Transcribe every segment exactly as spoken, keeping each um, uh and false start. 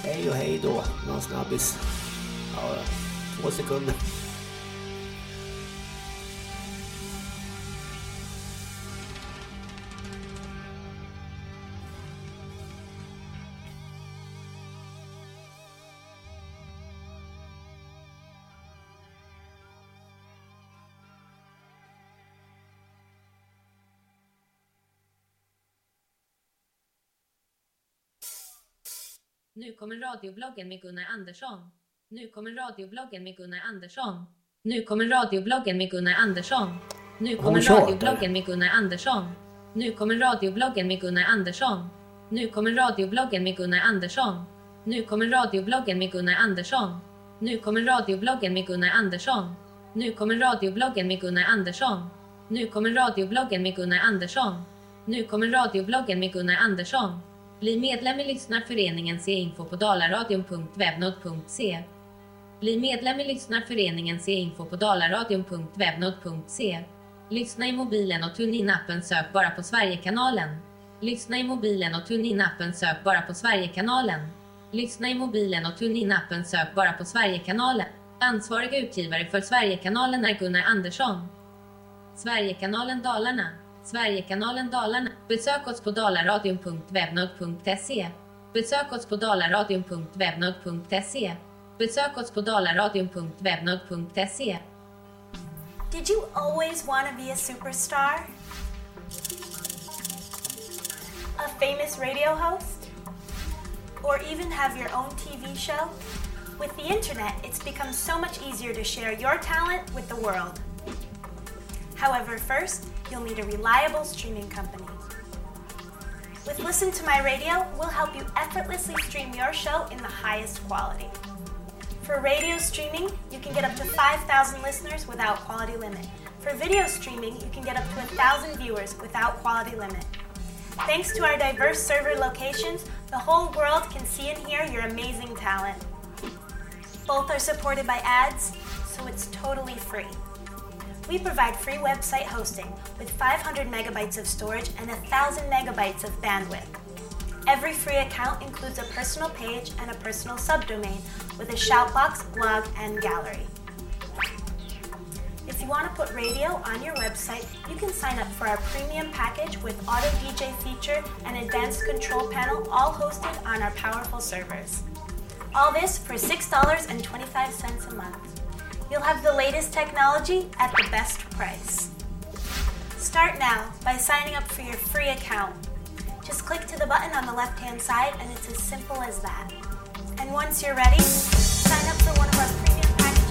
Hej och hej då. Någon snabbis. Ja, två sekunder. Nu kommer radiobloggen med Gunnar Andersson. Nu kommer radiobloggen med Gunnar Andersson. Nu kommer radiobloggen med Gunnar Andersson. Nu kommer radiobloggen med Gunnar Andersson. Nu kommer radiobloggen med Gunnar Andersson. Nu kommer radiobloggen med Gunnar Andersson. Nu kommer radiobloggen med Gunnar Andersson. Nu kommer radiobloggen med Gunnar Andersson. Nu kommer radiobloggen med Gunnar Andersson. Nu kommer radiobloggen med Gunnar Andersson. Nu kommer radiobloggen med Gunnar Andersson. Bli medlem i Lyssnarföreningen, se info på dalaradion punkt webnod punkt se. Bli medlem i Lyssnarföreningen, se info på dalaradion punkt webnod punkt se. Lyssna i mobilen och TuneIn-appen, sök bara på Sverigekanalen. Lyssna i mobilen och TuneIn-appen, sök bara på Sverigekanalen. Lyssna i mobilen och TuneIn-appen, sök bara på Sverigekanalen. Ansvariga utgivare för Sverigekanalen är Gunnar Andersson. Sverigekanalen Dalarna. Sverigekanalen Dalarna. Besök oss på dalaradion punkt webnod punkt se. Besök oss på dalaradion punkt webnod punkt se. Besök oss på dalaradion punkt webnod punkt se. Did you always want to be a superstar? A famous radio host? Or even have your own T V show? With the internet, it's become so much easier to share your talent with the world. However, first, you'll need a reliable streaming company. With Listen to My Radio, we'll help you effortlessly stream your show in the highest quality. For radio streaming, you can get up to five thousand listeners without quality limit. For video streaming, you can get up to one thousand viewers without quality limit. Thanks to our diverse server locations, the whole world can see and hear your amazing talent. Both are supported by ads, so it's totally free. We provide free website hosting with five hundred megabytes of storage and one thousand megabytes of bandwidth. Every free account includes a personal page and a personal subdomain with a shoutbox, blog, and gallery. If you want to put radio on your website, you can sign up for our premium package with auto D J feature and advanced control panel, all hosted on our powerful servers. All this for six dollars and twenty-five cents a month. You'll have the latest technology at the best price. Start now by signing up for your free account. Just click to the button on the left-hand side and it's as simple as that. And once you're ready, sign up for one of our premium packages.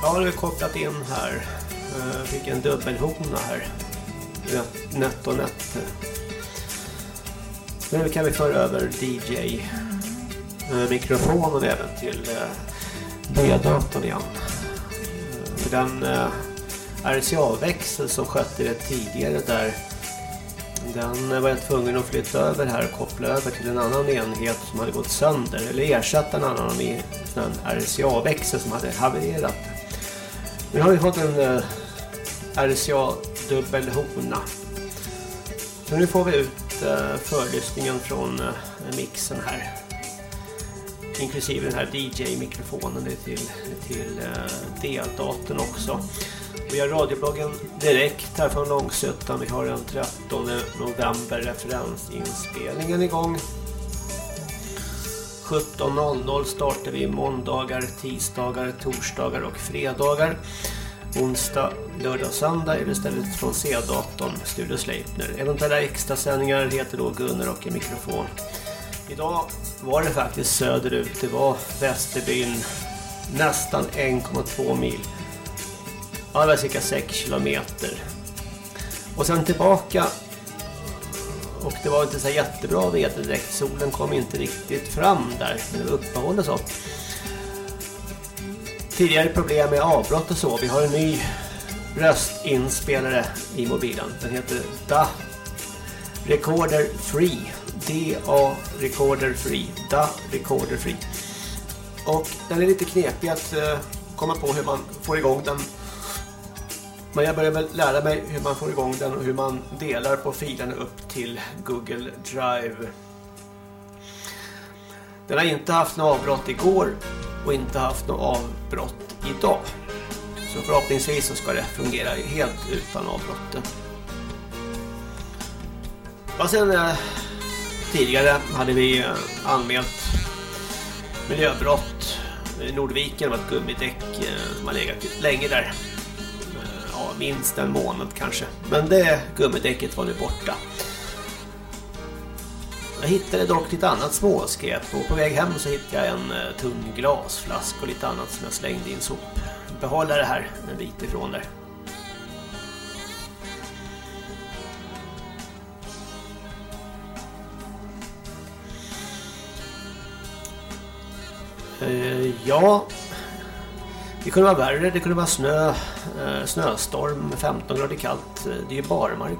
Ja, nu har vi kopplat in här. Jag fick en dubbelhona här. Nätt och nätt. Nu kan vi föra över D J-mikrofonen även till B-datorn igen. Den R C A-växel som skötte det tidigare där, den var jag tvungen att flytta över här och koppla över till en annan enhet som hade gått sönder, eller ersätta en annan R C A-växel som hade havererat. Nu har vi fått en R C A-dubbelhona. Så nu får vi ut förlyssningen från mixen här, inklusive den här D J-mikrofonen till, till D-datorn också. Vi har radiobloggen direkt här från Långsötan. Vi har den trettonde november referensinspelningen igång. sjutton noll noll startar vi måndagar, tisdagar, torsdagar och fredagar. Onsdag, lördag och söndag är det istället från C-datorn Studio Sleipner. Eventuella extra sändningar heter då Gunnar och en mikrofon. Idag var det faktiskt söderut. Det var Västerbyn, nästan en komma två mil. Ja, det var cirka sex kilometer. Och sen tillbaka. Och det var inte så jättebra väder direkt. Solen kom inte riktigt fram där. Men det uppehålldes så. Tidigare problem med avbrott och så. Vi har en ny röstinspelare i mobilen. Den heter D A Recorder Free. D A Recorder Free. D A Recorder Free. Och den är lite knepig att uh, komma på hur man får igång den. Men jag börjar väl lära mig hur man får igång den och hur man delar på filerna upp till Google Drive. Den har inte haft något avbrott igår och inte haft något avbrott idag. Så förhoppningsvis så ska det fungera helt utan avbrott. Och sen eh, tidigare hade vi eh, anmält miljöbrott i Nordviken. Det var ett gummidäck eh, som har legat länge där. Ja, minst en månad kanske. Men det gummidäcket var nu borta. Jag hittade dock lite annat småskräp. Och på väg hem så hittade jag en uh, tunn glasflask och lite annat som jag slängde in sop. Behålla det här en bit ifrån där. Uh, ja... Det kunde vara värre, det kunde vara snö, eh, snöstorm, femton grader kallt, det är ju barmark.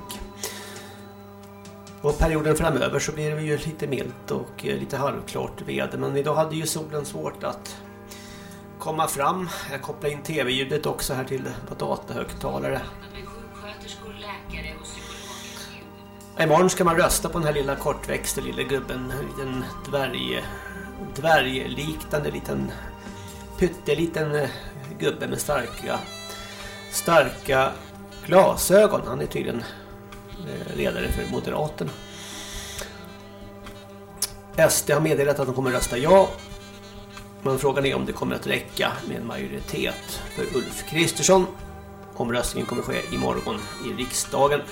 Och perioden framöver så blir det ju lite milt och eh, lite halvklart väder. Men idag hade ju solen svårt att komma fram. Jag kopplar in tv-ljudet också här till på datahögtalare. Imorgon ska man rösta på den här lilla kortväxte lilla gubben, en liten dvärg, dvärgliknande liten pytteliten gubbe med starka starka glasögon. Han är tydligen ledare för Moderaterna. S D har meddelat att de kommer rösta ja. Men frågan är om det kommer att räcka med en majoritet för Ulf Kristersson. Omröstningen kommer ske imorgon i riksdagen.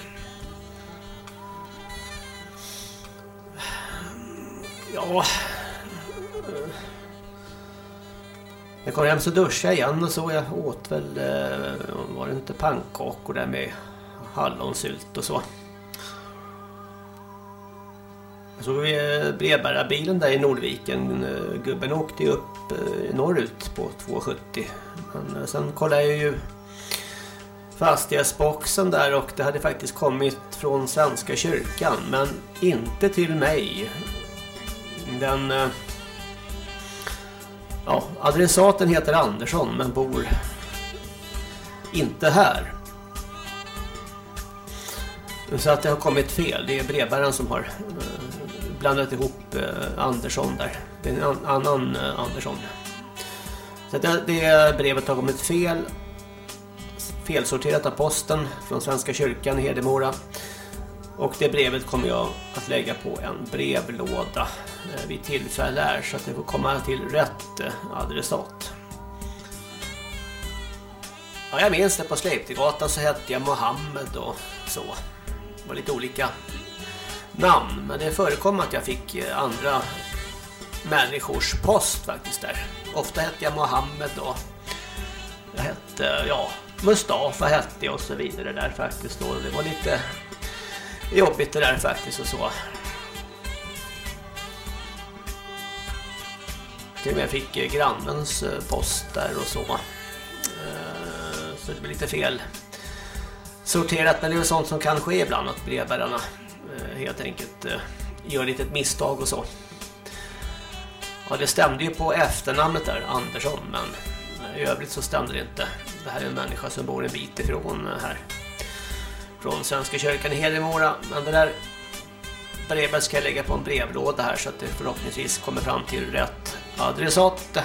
Ja... Jag kom hem så duschade igen och så jag åt väl, var det inte pannkakor där med hallonsylt och så. Så såg vi brevbärarbilen där i Nordviken. Gubben åkte upp norrut på två sjuttio. Men sen kollade jag ju fastighetsboxen där och det hade faktiskt kommit från Svenska kyrkan. Men inte till mig. Den... Ja, adressaten heter Andersson men bor inte här. Så att det har kommit fel. Det är brevbäraren som har blandat ihop Andersson där. Det är en annan Andersson. Så att det, det brevet har kommit fel. Felsorterat av posten från Svenska kyrkan i Hedemora. Och det brevet kommer jag att lägga på en brevlåda vid tillfälle här så att det får komma till rätt adressat. Ja, jag minns det på Sleipnergatan så hette jag Mohammed och så. Det var lite olika namn, men det förekom att jag fick andra människors post faktiskt där. Ofta hette jag Mohammed och Jag hette, ja, Mustafa hette jag och så vidare där faktiskt. Och det var lite jobbigt det där faktiskt och så. Till och med fick grannens post där och så. Så det blir lite fel sorterat, men det är sånt som kan ske ibland att brevbärarna helt enkelt gör lite ett misstag och så. Ja, det stämde ju på efternamnet där, Andersson, men i övrigt så stämde det inte. Det här är en människa som bor en bit ifrån här. Från Svenska kyrkan i Hedemora. Men det där brevet ska jag lägga på en brevlåda här så att det förhoppningsvis kommer fram till rätt adressat. Det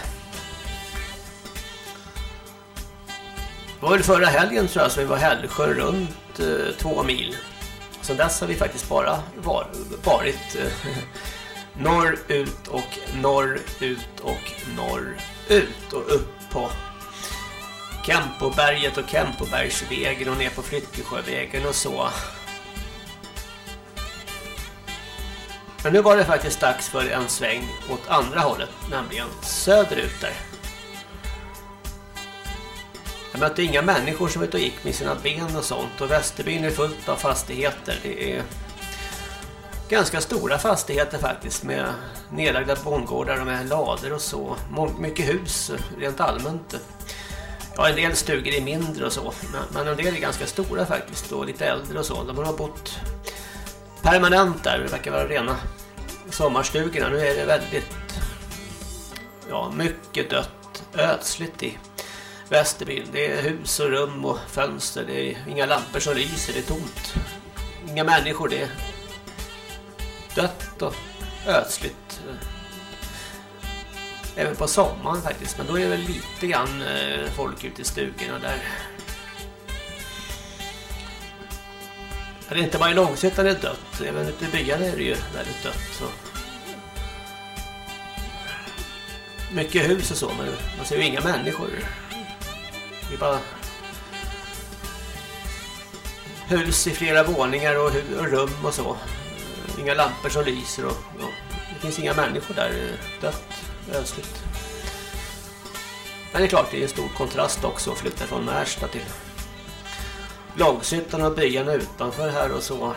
var väl förra helgen tror jag så vi var Hällsjö runt eh, två mil. Sen dess har vi faktiskt bara var, varit eh, norrut och norrut och norrut och upp på Kempoberget och Kempobergsvägen och ner på Flyttesjövägen och så. Men nu var det faktiskt dags för en sväng åt andra hållet, nämligen söderut där. Jag mötte inga människor som ute och gick med sina ben och sånt, och Västerbyn är fullt av fastigheter. Det är ganska stora fastigheter faktiskt med nedlagda bondgårdar och med lader och så. Mycket hus rent allmänt. Ja, en del stugor är mindre och så, men en del är ganska stora faktiskt och lite äldre och så. De har bott permanent där, det verkar vara rena sommarstugorna. Nu är det väldigt, ja, mycket dött, ödsligt i Västerbyn. Det är hus och rum och fönster, det är inga lampor som lyser, det är tomt. Inga människor, det är dött och ödsligt. Även på sommaren faktiskt, men då är det väl lite grann eh, folk ute i stugorna där. Det är inte bara i Långshyttan det är dött, även ute i byarna är det ju väldigt dött. Så. Mycket hus och så, men man ser ju inga människor. Det är bara hus i flera våningar och, och rum och så. Inga lampor som lyser och ja, det finns inga människor där, dött. Ödsligt. Men det är klart det är en stor kontrast också att flytta från Märsta till Långshyttan och byarna utanför här och så.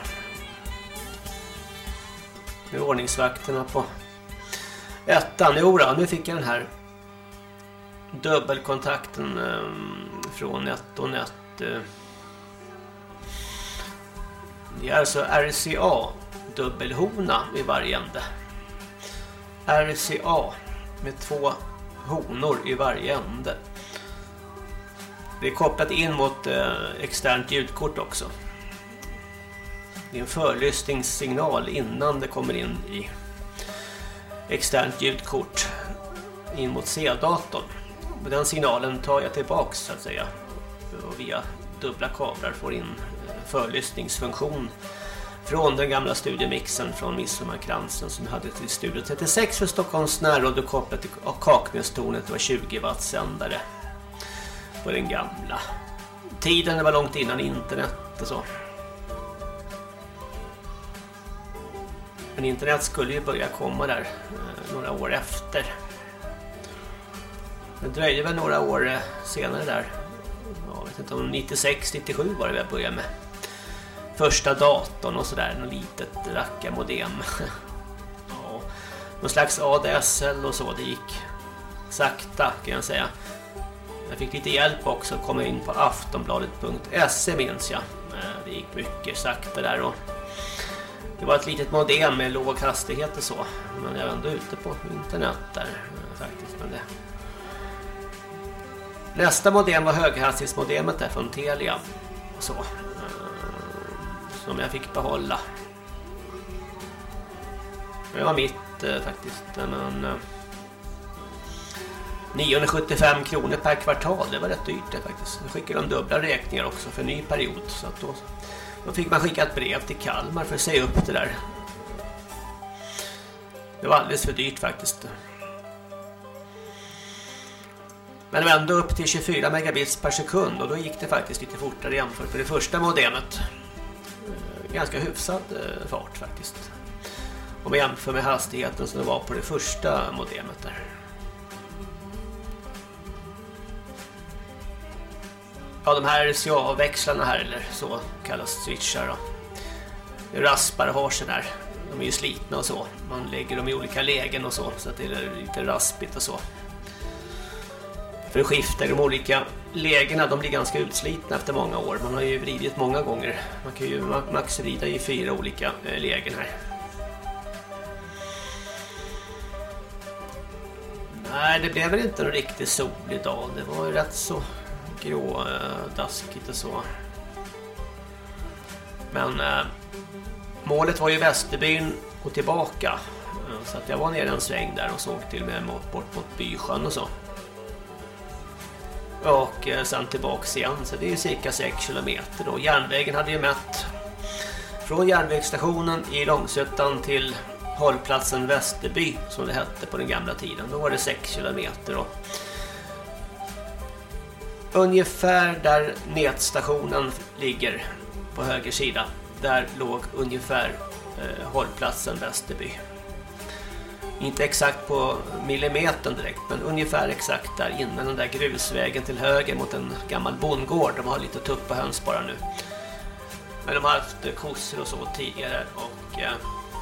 Med ordningsvakterna på ettan. Jo då, nu fick jag den här dubbelkontakten eh, från ett och ett. Eh. Det är alltså R C A dubbelhona i varje ände. R C A med två honor i varje ände. Det är kopplat in mot eh, externt ljudkort också. Det är en förlyssningssignal innan det kommer in i externt ljudkort in mot C-datorn. Men den signalen tar jag tillbaks så att säga. Och via dubbla kablar får in förlyssningsfunktion från den gamla studiomixen från Midsommarkransen som hade till Studio trettiosex för Stockholms närradio kopplat till Kaknästornet. Det var tjugo watt sändare på den gamla tiden. Det var långt innan internet och så. Men internet skulle ju börja komma där eh, några år efter. Det dröjde väl några år eh, senare där. Jag vet inte om nittiosex nittiosju var det jag började med första datorn och sådär, något litet rackarmodem. Ja, någon slags A D S L och så, det gick sakta kan jag säga. Jag fick lite hjälp också att komma in på aftonbladet punkt se minns jag. Det gick mycket sakta där och det var ett litet modem med låg hastighet och så. Men jag var ändå ute på internet där faktiskt. Men det. Nästa modem var höghastighetsmodemet där från Telia och så. Som jag fick behålla. Det var mitt eh, faktiskt. Men eh, niohundrasjuttiofem kronor per kvartal. Det var rätt dyrt det faktiskt. Jag skickade de dubbla räkningar också för en ny period. Så att då, då fick man skicka ett brev till Kalmar för att säga upp det där. Det var alldeles för dyrt faktiskt. Men det var ändå upp till tjugofyra megabits per sekund. Och då gick det faktiskt lite fortare jämfört med det första modemet. Ganska hyfsad eh, fart faktiskt. Om man jämför med hastigheten som det var på det första modemet där. ja, de här R C A-växlarna här, eller så kallas switchar då. Raspar har sig där. De är ju slitna och så. Man lägger dem i olika lägen och så, så att det är lite raspigt och så. För att skifta de olika lägena, de blir ganska utslitna efter många år. Man har ju vridit många gånger. Man kan ju max vrida i fyra olika lägen här. Nej, det blev väl inte en riktigt solig dag. Det var ju rätt så grådaskigt och så. Men eh, målet var ju Västerbyn och tillbaka. Så att jag var nere en sväng där och såg till med bort mot Bysjön och så. Och eh, sen tillbaks igen. Så det är ju cirka sex kilometer då. Järnvägen hade ju mätt från järnvägsstationen i Långsötan till hållplatsen Västerby, som det hette på den gamla tiden. Då var det sex kilometer då. Ungefär där nätstationen ligger på höger sida, där låg ungefär eh, hållplatsen Västerby. Inte exakt på millimetern direkt, men ungefär exakt där innan den där grusvägen till höger mot en gammal bondgård. De har lite tupp på höns bara nu. Men de har haft kossor och så tidigare. Och eh,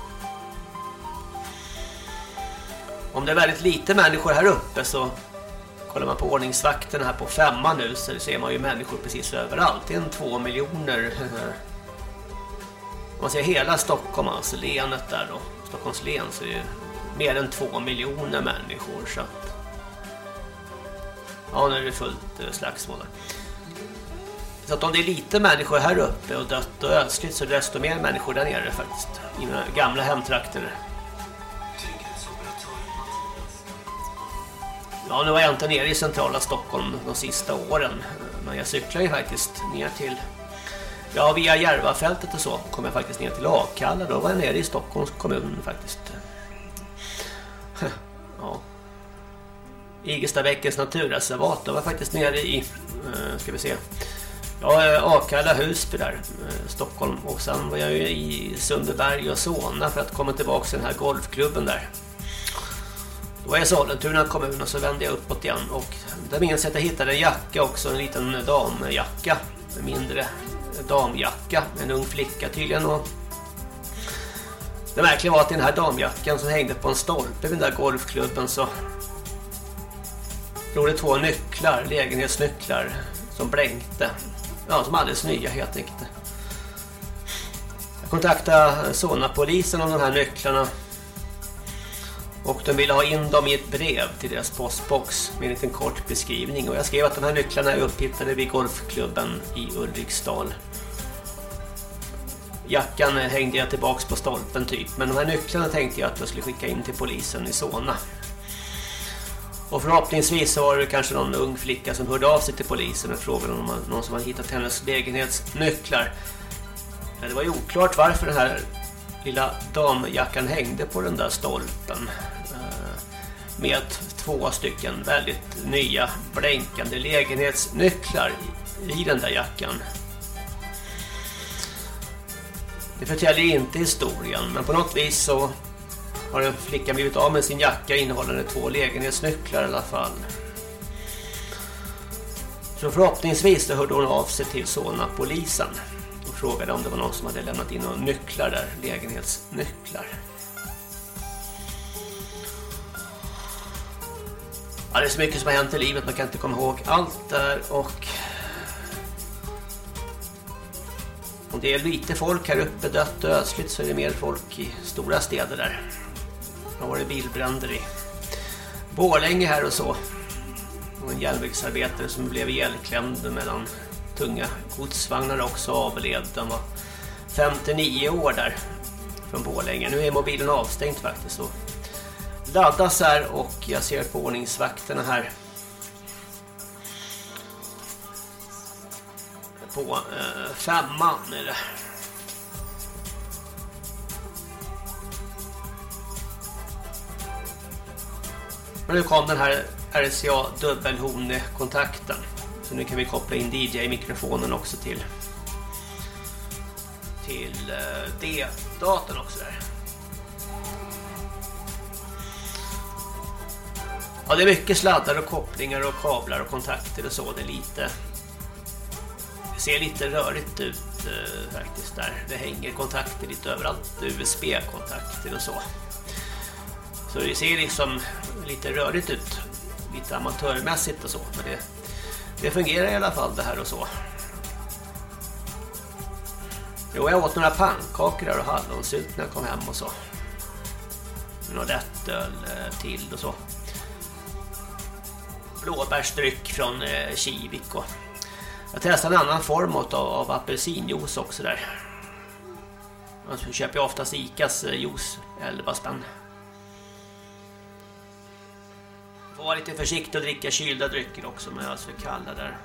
om det är väldigt lite människor här uppe, så kollar man på ordningsvakterna här på femman nu, så ser man ju människor precis överallt. Det är en två miljoner. Om man ser hela Stockholm, alltså länet där då, Stockholms län, så är det mer än två miljoner människor. Så att, ja, nu är det fullt slagsmål där. Så att om det är lite människor här uppe och dött och ödsligt, så är det desto mer människor där nere faktiskt, i mina gamla hemtrakter. Ja, nu var jag inte nere i centrala Stockholm de sista åren, men jag cyklar ju faktiskt ner till, ja, via Järvafältet och så kom jag faktiskt ner till Akalla. Då var jag nere i Stockholms kommun faktiskt. Ja. Igelstaväckens naturreservat, då var jag faktiskt nere i, ska vi se, ja, Akalla, Husby där, Stockholm. Och sen var jag ju i Sundbyberg och Solna för att komma tillbaka till den här golfklubben där. Då var jag i Sollentuna kommun och så vände jag uppåt igen. Och där minns jag att jag hittade en jacka också, en liten damjacka, en mindre damjacka, en ung flicka tydligen. Och det märkliga var att den här damjackan som hängde på en stolpe vid den där golfklubben, så låg det två nycklar, lägenhetsnycklar, som blänkte. Ja, som alldeles nya helt enkelt. Jag kontaktade Solna-polisen om de här nycklarna. Och de ville ha in dem i ett brev till deras postbox med en liten kort beskrivning. Och jag skrev att de här nycklarna är upphittade vid golfklubben i Ulriksdal. Jackan hängde jag tillbaks på stolpen typ. Men de här nycklarna tänkte jag att jag skulle skicka in till polisen i Solna. Och förhoppningsvis så var det kanske någon ung flicka som hörde av sig till polisen och frågade om någon som hade hittat hennes lägenhetsnycklar. Men det var ju oklart varför den här lilla damjackan hängde på den där stolpen med två stycken väldigt nya blänkande lägenhetsnycklar i den där jackan. Det förtäljer inte historien, men på något vis så har en flicka blivit av med sin jacka innehållande två lägenhetsnycklar i alla fall. Så förhoppningsvis så hörde hon av sig till Solna-polisen och frågade om det var någon som hade lämnat in några nycklar där, lägenhetsnycklar. Ja, det är så mycket som har hänt i livet, man kan inte komma ihåg allt där. Och om det är lite folk här uppe, dött och ödsligt, så är det mer folk i stora städer där. Det var det bilbränder i Borlänge här och så. Och en järnvägsarbetare som blev ihjälklämd mellan tunga godsvagnar också avled. Den var femtionio år där från Borlänge. Nu är mobilen avstängd faktiskt och laddas här, och jag ser på ordningsvakterna här på eh, femman är det. Men nu kom den här R C A dubbelhone-kontakten. Så nu kan vi koppla in D J-mikrofonen också till till eh, D-datorn också där. Ja, det är mycket sladdar och kopplingar och kablar och kontakter och så. Det är lite Det ser lite rörigt ut eh, faktiskt där. Det hänger kontakter lite överallt, U S B-kontakter och så. Så det ser liksom lite rörigt ut, lite amatörmässigt och så, men det, det fungerar i alla fall det här och så. Jo, jag åt några pannkakor där och hallonsylt när jag kom hem och så. Några lättöl till och så. Blåbärsdryck från eh, Kivik och jag testade en annan form av, av apelsinjuice också där. Man köper ju oftast Icas eh, juice, elva spänn. Får vara lite försiktig och dricka kylda drycker också, men jag är så kalla där.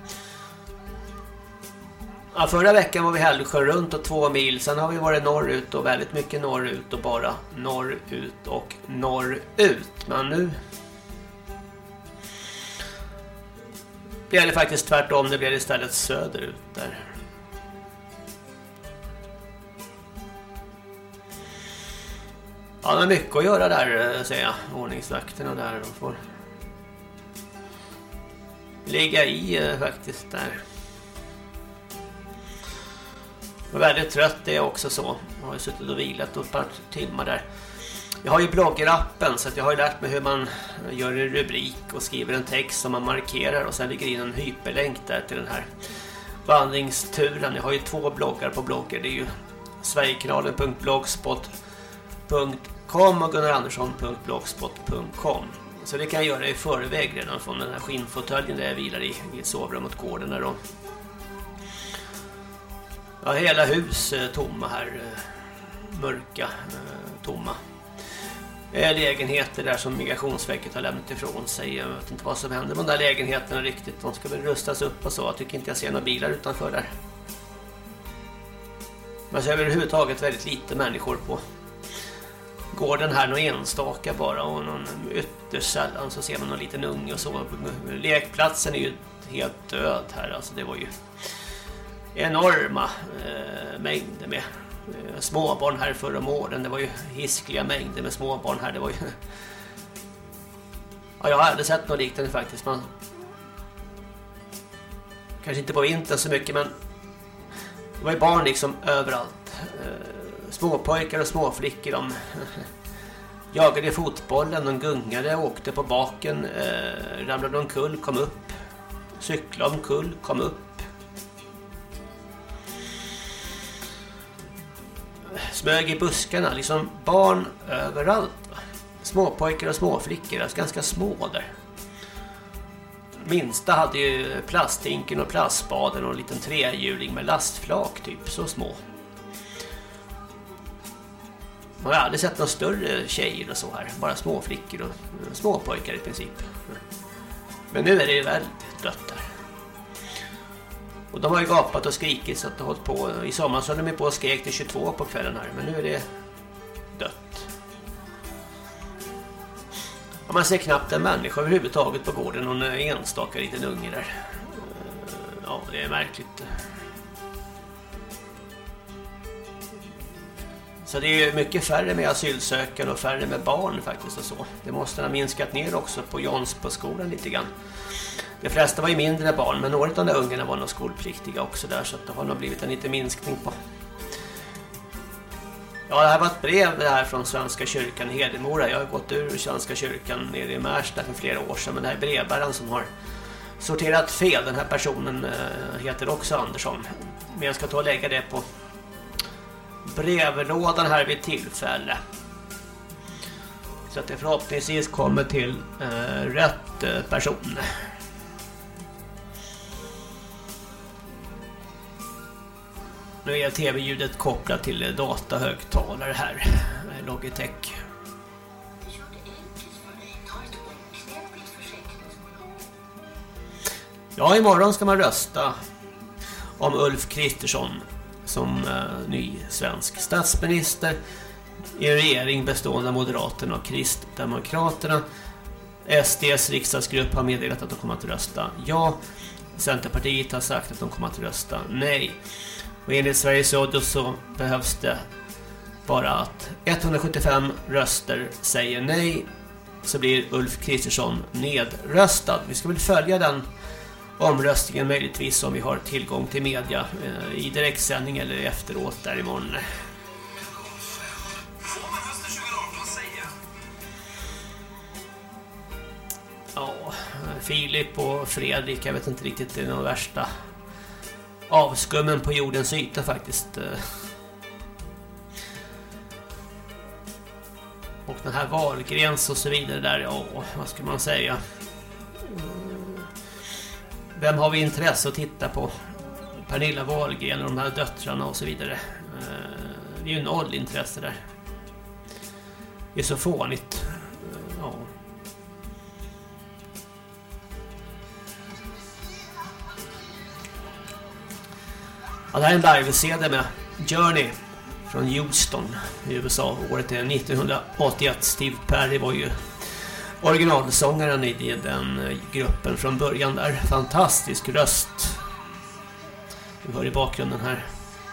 Ja, förra veckan var vi Hällsjön runt och två mil. Sen har vi varit norrut och väldigt mycket norrut och bara norrut och norrut. Men nu blir det faktiskt tvärtom. Det blir istället söderut där. Ja, det är mycket att göra där, säger jag. Ordningsvakterna där. De får ligga i faktiskt där. Jag är väldigt trött, det är också så. Jag har ju suttit och vilat ett par timmar där. Jag har ju bloggerappen så att jag har ju lärt mig hur man gör en rubrik och skriver en text som man markerar och sen ligger in en hyperlänk där till den här vandringsturen. Jag har ju två bloggar på blogger. Det är ju sverigekanalen punkt blogspot punkt com och gunnarandersson punkt blogspot punkt com. Så det kan jag göra i förväg redan från den här skinnfåtöljen där jag vilar i, i ett sovrum åt gården där då. Ja, hela hus eh, tomma här. Eh, mörka, eh, tomma. Eh, lägenheter där som Migrationsverket har lämnat ifrån sig. Jag vet inte vad som händer med de där lägenheterna riktigt. De ska väl rustas upp och så. Jag tycker inte jag ser några bilar utanför där. Man ser överhuvudtaget väldigt lite människor på gården här. Någon enstaka bara och någon ytterst sällan så ser man någon liten unge och så. Lekplatsen är ju helt död här. Alltså det var ju enorma eh, mängder med eh, småbarn här förra om åren. Det var ju hiskliga mängder med småbarn här. Det var ju ja, jag har aldrig sett något liknande faktiskt. Man kanske inte på vintern så mycket, men det var ju barn liksom överallt. Eh, småpojkar och småflickor, de jagade fotbollen, de gungade, åkte på baken, eh, ramlade omkull, kom upp, cyklade omkull, kom upp. Smög i buskarna, liksom barn överallt. Småpojkar och småflickor, alltså ganska små där. Minsta hade ju plasttinken och plastbaden och en liten trehjuling med lastflak typ, så små. Man har aldrig sett några större tjejer och så här, bara småflickor och småpojkar i princip. Men nu är det ju väldigt dött där. Och de har ju gapat och skrikit så att de har hållit på. I sommar så hade de på och skrek till tjugotvå på kvällen här. Men nu är det dött. Och man ser knappt en människa överhuvudtaget på gården. Någon enstaka liten unge där. Ja, det är märkligt. Så det är mycket färre med asylsökare och färre med barn faktiskt och så. Det måste ha minskat ner också på Jansboskolan lite grann. De flesta var ju mindre barn, men några av de där ungarna var nog skolpliktiga också där, så att det har nog blivit en liten minskning på. Ja, det här var ett brev det här från Svenska kyrkan i Hedemora. Jag har gått ur Svenska kyrkan nere i Märsta för flera år sedan, men det här är brevbäraren som har sorterat fel. Den här personen heter också Andersson. Men jag ska ta och lägga det på brevlådan här vid tillfälle. Så att det förhoppningsvis kommer till eh, rätt eh, person. Nu är tv-ljudet kopplat till datahögtalare här. Logitech. Ja, imorgon ska man rösta om Ulf Kristersson som uh, ny svensk statsminister i en regering bestående av Moderaterna och Kristdemokraterna. S D:s riksdagsgrupp har meddelat att de kommer att rösta ja. Centerpartiet har sagt att de kommer att rösta nej. Och enligt Sveriges Radio så behövs det bara att etthundrasjuttiofem röster säger nej, så blir Ulf Kristersson nedröstad. Vi ska väl följa den omröstningen möjligtvis om vi har tillgång till media eh, i direktsändning eller efteråt där imorgon. Ja, Filip och Fredrik, jag vet inte riktigt, det är den värsta avskummen på jordens yta faktiskt. Och den här Wahlgrens och så vidare där, ja, vad ska man säga? Vem har vi intresse att titta på? Pernilla Wahlgren och de här döttrarna och så vidare. Det är ju noll intresse där. Det är så fånigt. Ja. Ja, det här är en live-C D med Journey från Houston i U S A. Året är nittonhundraåttioett. Steve Perry var ju originalsångaren i den gruppen från början där. Fantastisk röst. Vi hör i bakgrunden här.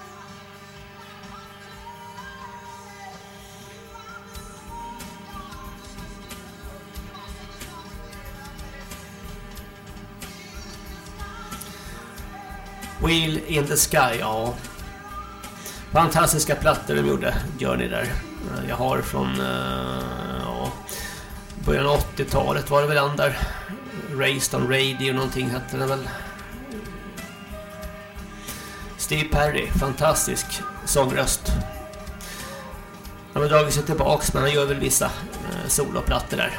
Wheel in the Sky, ja. Fantastiska plattor de gjorde, Journey där. Jag har från ja, början av åttiotalet var det väl den där. Raised on Radio någonting hette den väl. Steve Perry, fantastisk sångröst. Han har dragit sig tillbaks, men han gör väl vissa eh, soloplattor där.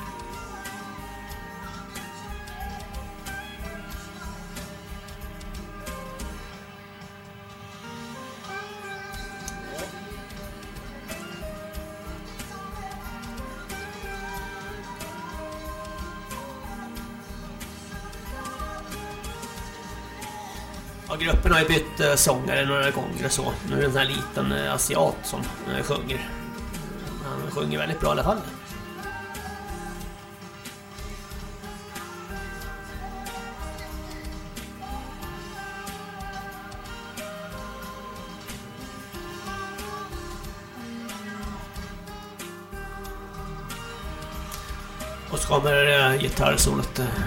Gruppen har ju bytt äh, sångare några gånger och så. Nu är det en sån här liten äh, asiat som äh, sjunger. Han sjunger väldigt bra i alla fall. Och så kommer äh, gitarrsolot. Äh.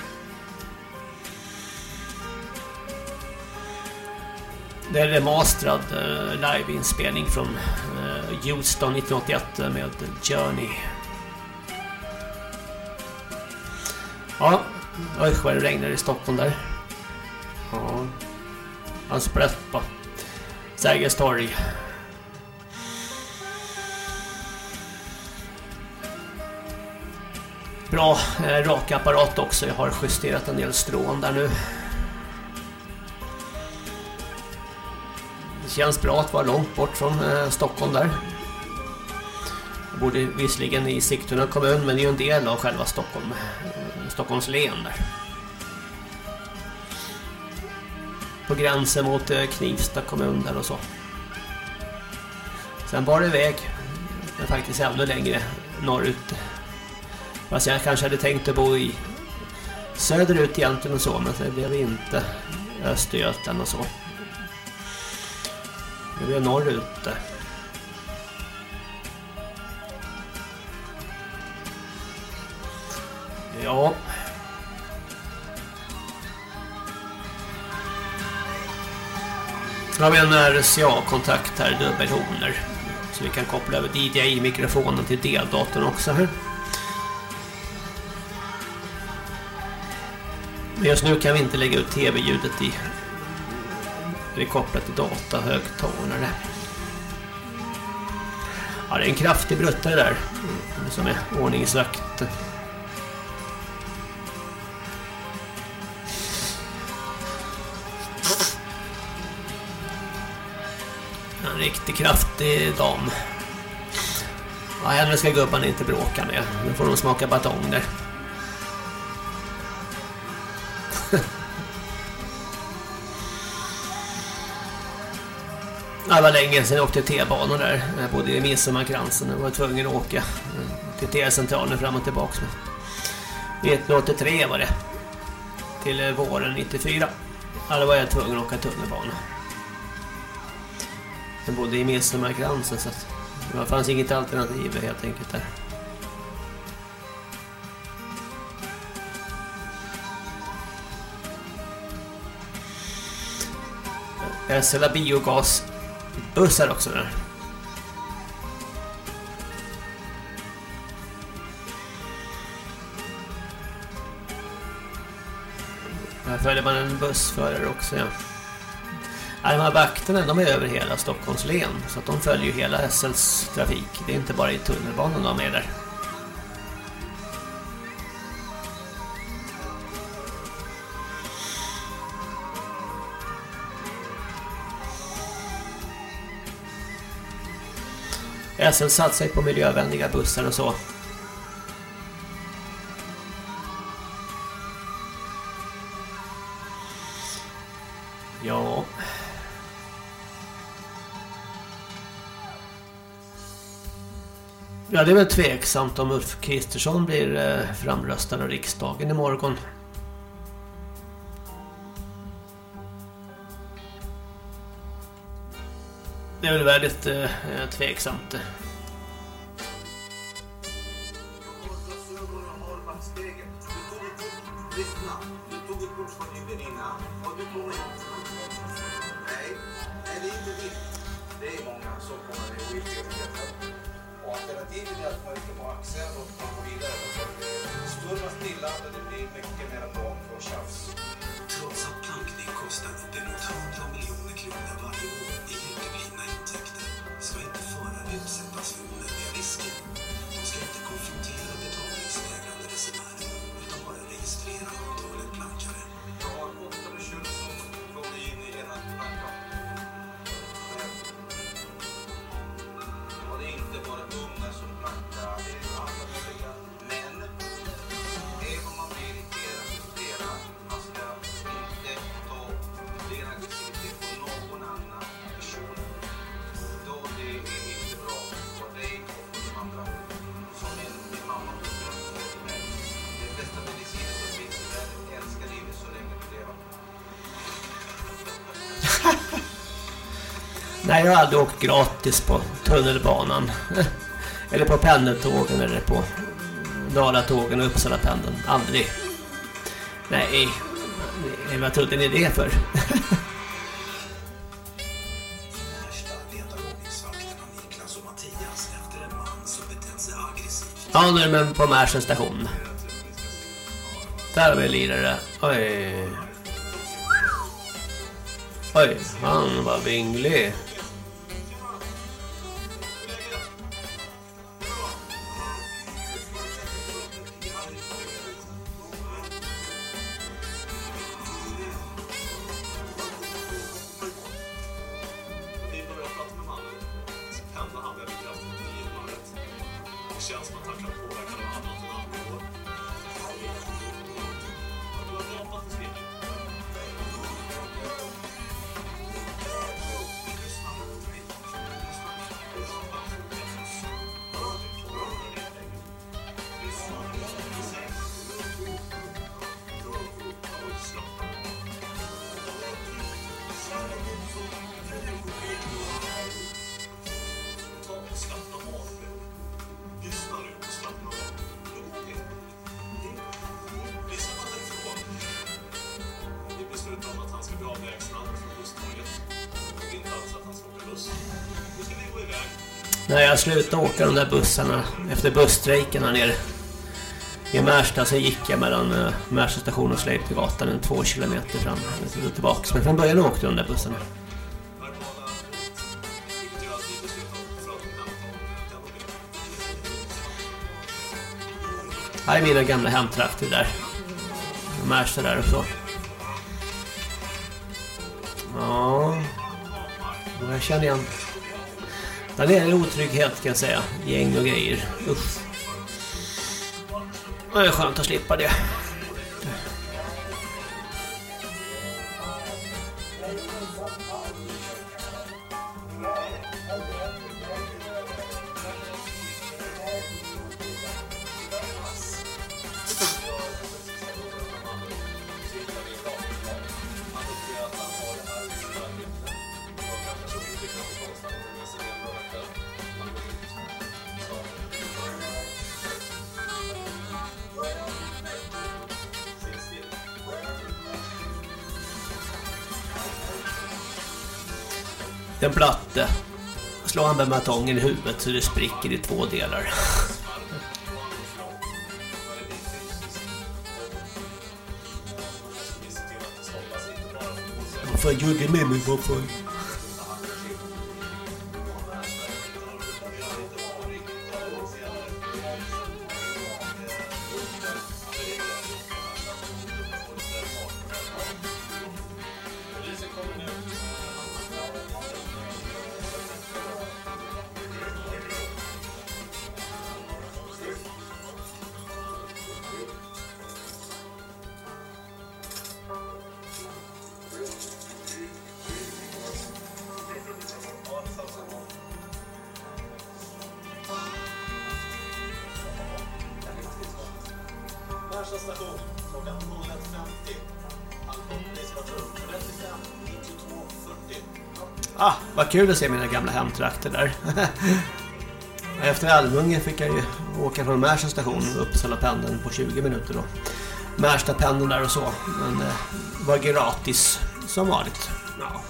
Det är en remasterad uh, liveinspelning från uh, Houston nittonhundraåttioett uh, med Journey. Ja, oj vad det regnar i Stockholm där. Ja, han sprätt på Sergels torg. Bra eh, rakapparat också, jag har justerat en del strån där nu. Det känns bra att vara långt bort från eh, Stockholm där. Jag borde visserligen i Sigtuna kommun, men det är ju en del av själva Stockholm. Eh, Stockholms län där. På gränsen mot eh, Knivsta kommun där och så. Sen var det iväg. Det är faktiskt ännu längre norrut. Fast jag kanske hade tänkt att bo i söderut egentligen och så, men det blev inte Östergötland och så. Det blev norrut. Ja. Nu har vi en R C A-kontakt här, dubbelhoner. Så vi kan koppla över D J I-mikrofonen till D-datorn också här. Men just nu kan vi inte lägga ut tv-ljudet i. Det är kopplat till datahögtalare. Ja, det är en kraftig bruttare där som är ordningsvakt. En riktigt kraftig dam. Ja, henne ska gubbarna inte bråka med. Nu får de smaka batong där. Det var länge sedan jag åkte T-banan där. Jag bodde i Midsommarkransen och var tvungen att åka till T-centralen fram och tillbaka. nittonhundraåttiotre var det. Till våren nittiofyra. Ja, då var jag tvungen att åka tunnelbana. Jag bodde i Midsommarkransen så att det fanns inget alternativ helt enkelt där. S L biogasbussar också där. Här följer man en bussförare också, ja. Ja, de här vakterna, de är över hela Stockholms län, så att de följer ju hela S L:s trafik. Det är inte bara i tunnelbanan de är där. S L satsar på miljövänliga bussar och så. Ja. Ja, det är väl tveksamt om Ulf Kristersson blir eh, framröstad av riksdagen imorgon. Det är väl väldigt eh, tveksamt. Trots att plankning kostar uppemot hundra miljoner kronor varje år i uteblivna intäkter ska inte förare utsättas för onödiga risker. De ska inte konfrontera betalningsvägrande resenärer utan bara registrera antalet plankare. Jag har åtta bekymmer som kommer in i ena planka. Och det är inte bara unga som plankar, det är alla möjliga. Men även om man blir irriterad, frustrerad, man ska inte ta den aggressivitet på någon annan person. Då det är inte bra för dig och för de andra. Som min, min mamma brukar säga till mig, det bästa medicinen som finns i världen, älska livet så länge du lever. Nej, jag har aldrig åkt gratis på tunnelbanan. Eller på pendeltågen eller på Dalatågen och Uppsala-pendeln. Aldrig. Nej. Vad trodde ni det för? Ja, nu är man på Märsen station. Där har vi lirare. Oj. Oj, han var vinglig. När jag slutade åka de där bussarna efter busstrejken här nere i Märsta, så gick jag mellan uh, Märsta station och Sleipnergatan en två kilometer fram och tillbaka. Men från början åkte de där bussarna. Här är mina gamla hemtrakter där. Märsta där och så. Ja, jag känner igen. Det är en otrygghet kan jag säga. Gäng och grejer. Uff. Det är skönt att slippa det. en platte. Slår han med batongen i huvudet så det spricker i två delar. Varför gjorde jag med mig? Varför? Ah, vad kul att se mina gamla hemtrakter där. Efter Almunge fick jag ju åka från Märsta station och Uppsala pendeln på tjugo minuter då. Märsta pendeln där och så. Men det var gratis som vanligt. Ja.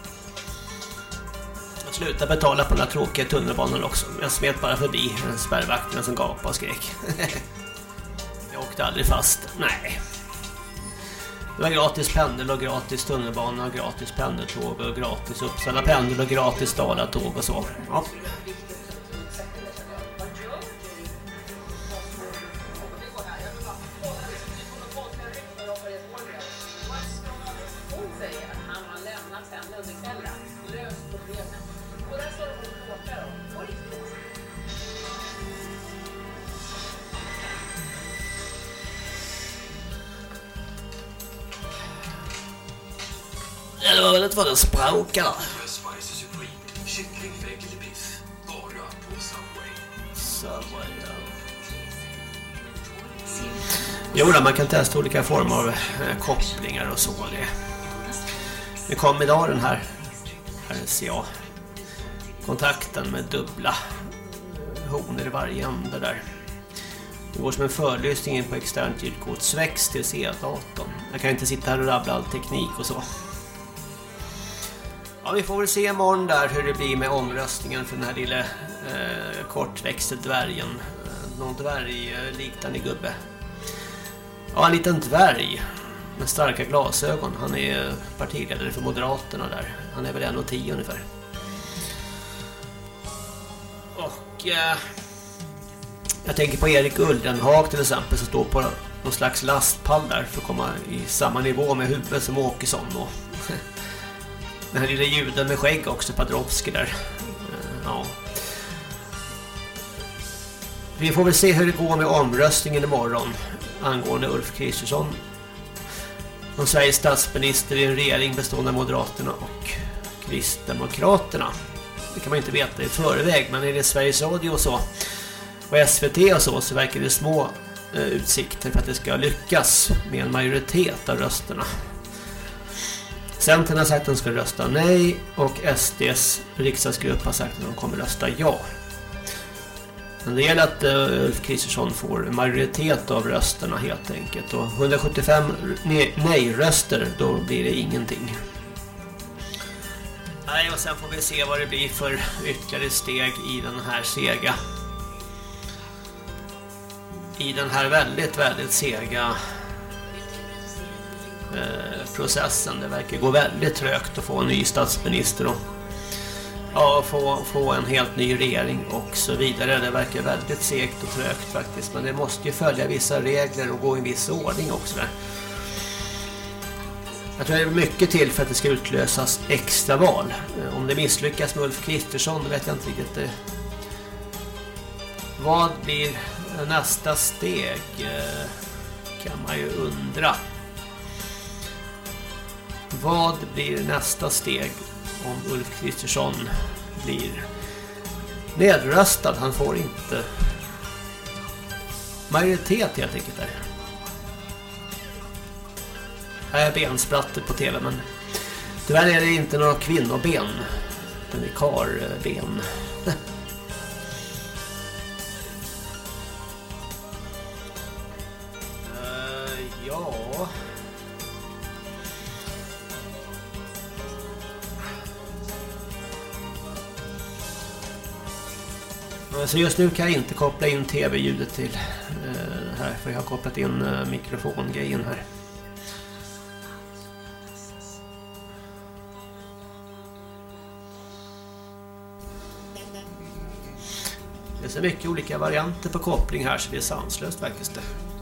Jag slutade betala på den här tråkiga tunnelbanan också. Jag smet bara förbi spärrvakterna som gapade och skrek. Jag åkte aldrig fast. Nej. Det var gratis pendel och gratis tunnelbana och gratis pendeltåg och gratis Uppsala pendel och gratis Dalatåg och så. Ja. Det var väldigt vad den språkar. Subway, ja. Jo då, man kan testa olika former av eh, kopplingar och så. Det, det kom idag den här, här ser jag, kontakten med dubbla honor i varje ände där. Det går som en förlösning in på externt ljudkortsväxt till C-datorn. Jag kan inte sitta här och rabbla all teknik och så. Ja, vi får väl se imorgon där hur det blir med omröstningen för den här lilla eh, kortväxte dvärgen. Eh, någon dvärg eh, liknande gubbe. Ja, en liten dvärg med starka glasögon. Han är partiledare för Moderaterna där. Han är väl en och tio ungefär. Och eh, jag tänker på Erik Ullenhag till exempel, som står på någon slags lastpall där för att komma i samma nivå med huvudet som Åkesson och den här lilla juden med skägg också, Padrovski där. Ja. Vi får väl se hur det går med omröstningen imorgon angående Ulf Kristersson som Sveriges statsminister i en regering bestående av Moderaterna och Kristdemokraterna. Det kan man inte veta i förväg, men är det Sveriges Radio och så och S V T och så så verkar det små eh, utsikter för att det ska lyckas med en majoritet av rösterna. Centern har sagt att de ska rösta nej och S D:s riksdagsgrupp har sagt att de kommer rösta ja. Men det gäller att uh, Ulf Kristersson får en majoritet av rösterna helt enkelt. Och hundrasjuttiofem nej-röster, då blir det ingenting. Nej, och sen får vi se vad det blir för ytterligare steg i den här sega. I den här väldigt, väldigt sega processen. Det verkar gå väldigt trögt att få en ny statsminister och ja, få, få en helt ny regering och så vidare. Det verkar väldigt segt och trögt faktiskt, men det måste ju följa vissa regler och gå i en viss ordning också där. Jag tror det är mycket till för att det ska utlösas extra val. Om det misslyckas med Ulf Kristersson, då vet jag inte riktigt. Vad blir nästa steg? Kan man ju undra. Vad blir nästa steg om Ulf Kristersson blir nedröstad? Han får inte majoritet helt enkelt där. Här är bensprattet på tv, men tyvärr är det inte några kvinnoben. Det är karben. uh, ja... Så just nu kan jag inte koppla in tv-ljudet till eh, här, för jag har kopplat in eh, mikrofongrejen här. Det är så mycket olika varianter på koppling här så det är sanslöst faktiskt.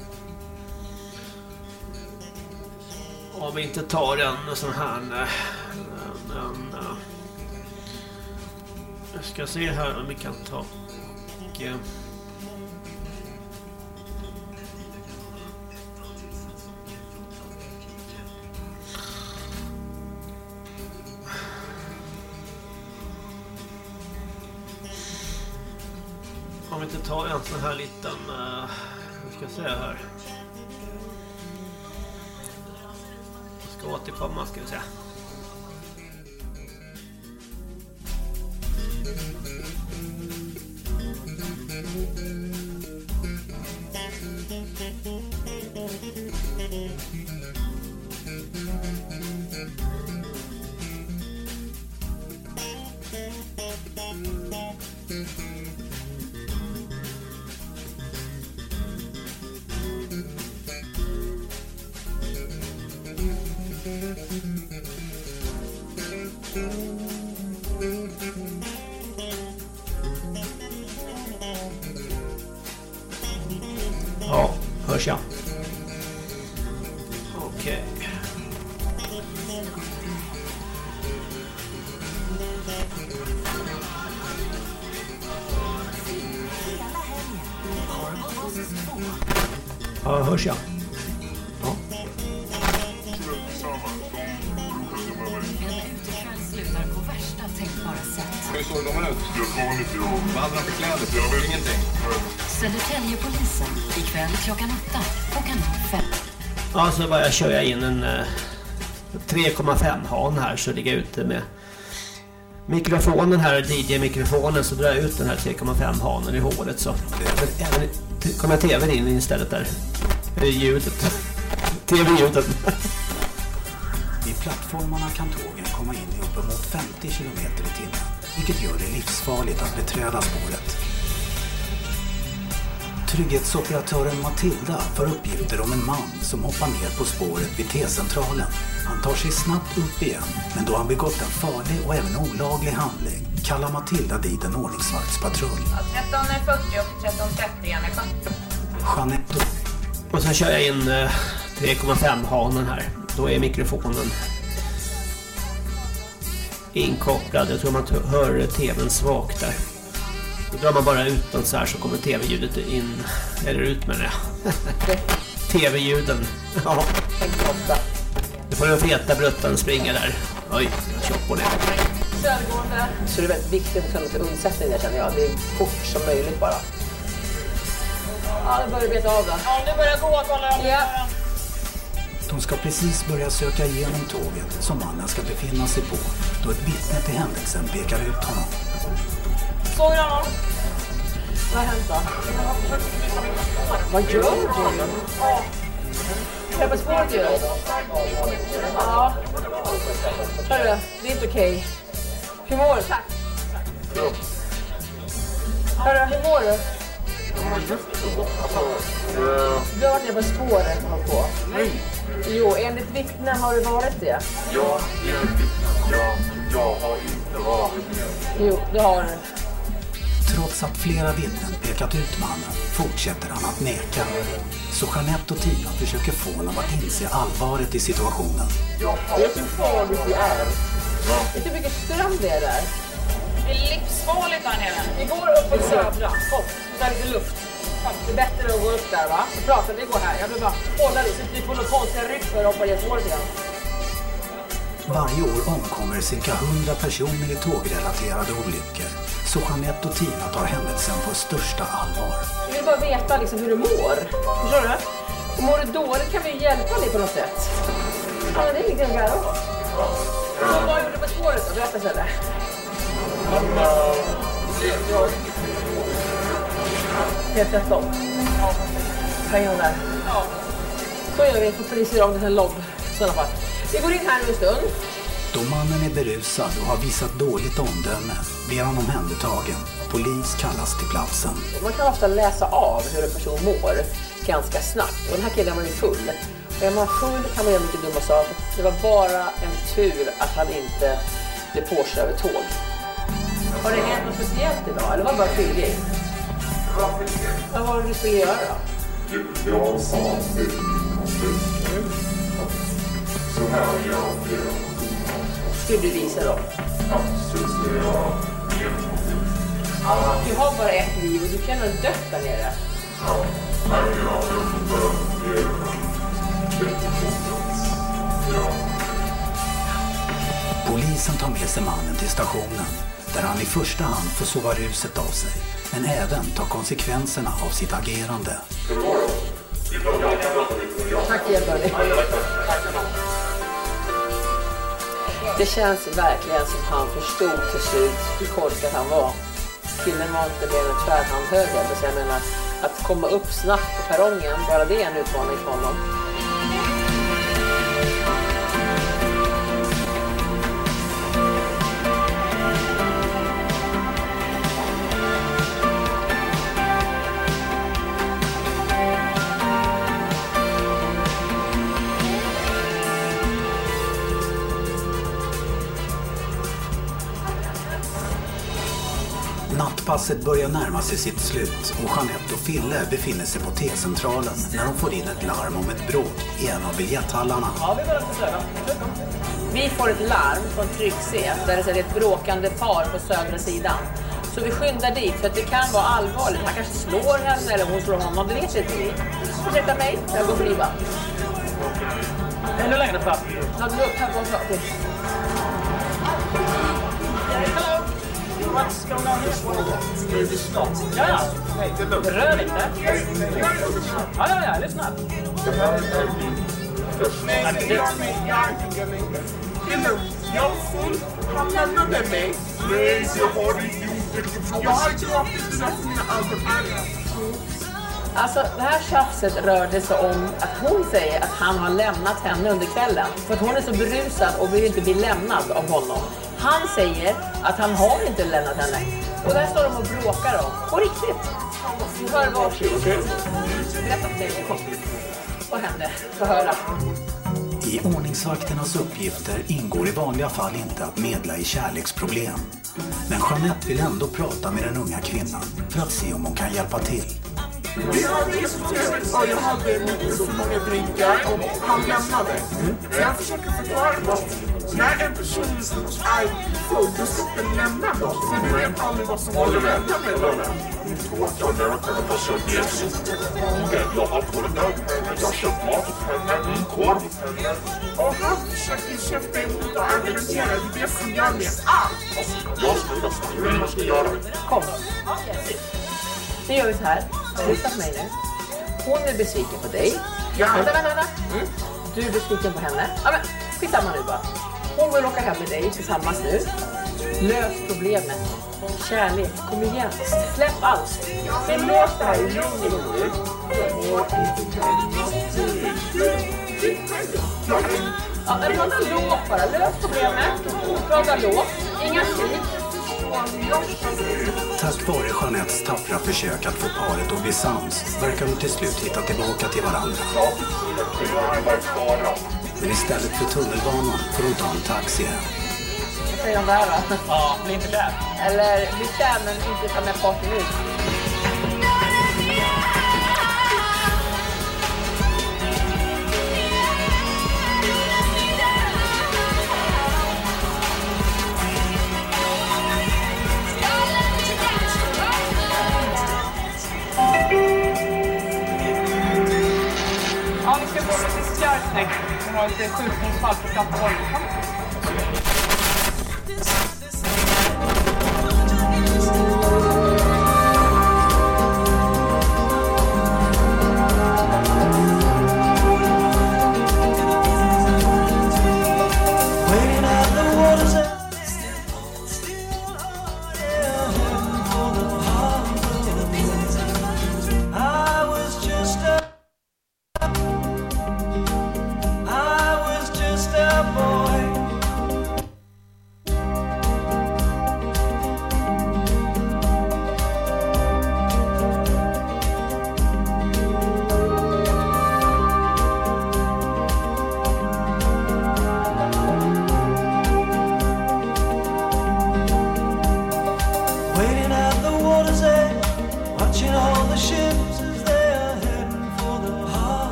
Om vi inte tar en sån här en, en, jag ska se här om vi kan ta och, om vi inte tar en sån här liten uh, jag ska se här. Jag ska återkomma ska vi säga. Ja, hörs jag. Okej. Ja, hörs jag. Ja. Slutar på värsta tänkbara sätt. Hur såg de ut? Jag såg inte jag. Vad hade de för kläder? Jag vet ingenting. Södertäljepolisen ikväll klockan åtta på kanal fem. Ja, så bara jag kör jag in en eh, tre komma fem han här så ligger jag ute med mikrofonen här, D J-mikrofonen, så drar jag ut den här tre komma fem hanen i håret så även kommer tvn in istället där. Ljudet. Tv-ljudet. Vid plattformarna kan tågen komma in i uppemot femtio kilometer i timmen, vilket gör det livsfarligt att beträda spåret. Trygghetsoperatören Matilda får uppgifter om en man som hoppar ner på spåret vid T-centralen. Han tar sig snabbt upp igen, men då han begått en farlig och även olaglig handling kallar Matilda dit en ordningsvaktspatrull. tretton fyrtio och tretton trettio Annika. Jeanette. Och så kör jag in eh, tre komma fem hanen här. Då är mikrofonen inkopplad. Jag tror man hör tvn svagt där. Då drar man bara ut den så här så kommer tv-ljudet in. Eller ut med det. Tv-ljuden. Ja. Nu får den feta bruttan springa där. Oj, jag kör på det. Så det är väldigt viktigt att komma till undsättning där, känner jag. Det är fort som möjligt bara. Ja, det börjar beta av det. Ja, det börjar gå. Kolla om det Ja. De ska precis börja söka igenom tåget som mannen ska befinna sig på, då ett vittne till händelsen pekar ut honom. Såg du honom? Vad har hänt då? Vad gör du? Ja. Jag på spåret ju. Ja. Hörru, det är inte okej. Hur mår du? Tack. Hörru, hur mår du? Du har varit nere på spåret och på. Jo, enligt vittnen har du varit det. Ja, ja, jag har inte varit med. Jo, det har du. Trots att flera vittnen pekat ut mannen fortsätter han att neka. Så Jeanette och Tina försöker få honom att inse allvaret i situationen. Vet du hur farligt det är? Vet du hur mycket ström det är där? Det är livsfarligt där nere. Vi går upp på södra. Kom, det är lite luft. Kom, det är bättre att gå upp där, va? Så pratar vi, går här. Jag vill bara hålla dig så att vi får något konstiga ryck för att hoppa i spåret igen. Varje år omkommer cirka hundra personer i tågrelaterade olyckor. Så Jeanette och Tina tar händelsen på största allvar. Jag vill bara veta liksom hur du mår. Förstår du? Och mår du dåligt kan vi ju hjälpa dig på något sätt. Ja, det är lite grann. Vad gjorde du på spåret då? Berätta istället. P tretton. Ja. Pengarna där. Ja. Så gör vi. Får poliser om den här lobb. Så i alla fall. Vi går in här nu en stund. Då mannen är berusad och har visat dåligt omdöme blir han omhändertagen. Polis kallas till platsen. Man kan ofta läsa av hur en person mår ganska snabbt. Och den här killen var ju full. Och är man full kan man göra mycket dumma saker. Det var bara en tur att han inte blev påkörd över tåg. Har det hänt något speciellt idag? Eller var det bara fyllgrej? Vad var det du skulle göra då? Jag sa att så här gör jag. Skulle du visa då? Ja, så ska jag. Du har bara ett liv och du kan ha dött där nere. Ja, nej, jag får bara ja. Polisen tar med sig mannen till stationen där han i första hand får sova ruset av sig, men även tar konsekvenserna av sitt agerande. Tack Ebberli. Det känns verkligen som han förstod till slut hur korkad han var. Killen var inte mer än en tvärhand höger, så jag menar att komma upp snabbt på perrongen, bara det är en utmaning för honom. Nattpasset börjar närma sig sitt slut och Jeanette och Fille befinner sig på T-centralen när de får in ett larm om ett bråk i en av biljetthallarna. Ja, vi, vi får ett larm från Tryck-C där det är ett bråkande par på södra sidan. Så vi skyndar dit för att det kan vara allvarligt. Han kanske slår henne eller hon slår honom, det vet inte vi. Ursäkta mig, jag går förbi va? Ännu längre fram. Ja, du upp här på oss. Hello! What's going on here? Ja, ja. Rör inte. Ja, ja, ja. Lyssna. Nej, jag är full. Han lämnade mig. Nej, jag har inte gjort det. Jag har inte gjort det där för mina alkoholer. Alltså, det här tjafset rörde sig om att hon säger att han har lämnat henne under kvällen. För att hon är så berusad och vill inte bli lämnad av honom. Han säger att han har inte lämnat henne. Och där står de och bråkar om. På riktigt. Du hör varsågod. Berätta för dig. Kom. Vad hände? Få höra. I ordningsvakternas uppgifter ingår i vanliga fall inte att medla i kärleksproblem. Men Jeanette vill ändå prata med den unga kvinnan för att se om hon kan hjälpa till. Vi hade det så trevligt och jag hade lite för många drinkar och han lämnade. Så jag försöker förklara att när en person är full, då ska inte lämna dem. För du vet aldrig vad som håller vänta med dem. Jag har lärt henne vad som är. Jag har på den där. Jag har köpt mat åt henne, korv åt henne. Och han försöker köpa emot och argumentera. Det är det som gör mig allt. Jag ska nästan hur jag ska göra. Kom. Nu gör vi så här. Lyssna på mig nu. Hon är besviken på dig. Ja. Vänta, vänta, vänta. Mm. Du är besviken på henne. Ja, men skitsamma nu bara. Hon vill åka hem med dig tillsammans nu. Lös problemet. Kärlek, kom igen. Släpp allt. Vi lös det här i lugn nu. Ja, men prata låt bara. Lös problemet. Prata låt. Inga skrik. Tack vare Jeanettes tappra försök att få paret att bli sams verkar de till slut hitta tillbaka till varandra. Men istället för tunnelbanan får de ta en taxi hem. Vad säger de där då? Ja, bli inte där. Eller bli där men inte ta med parten ut. Ja, vi ska gå till Skarpnäck. Vi har ett sjukdomsfall på Kappholm.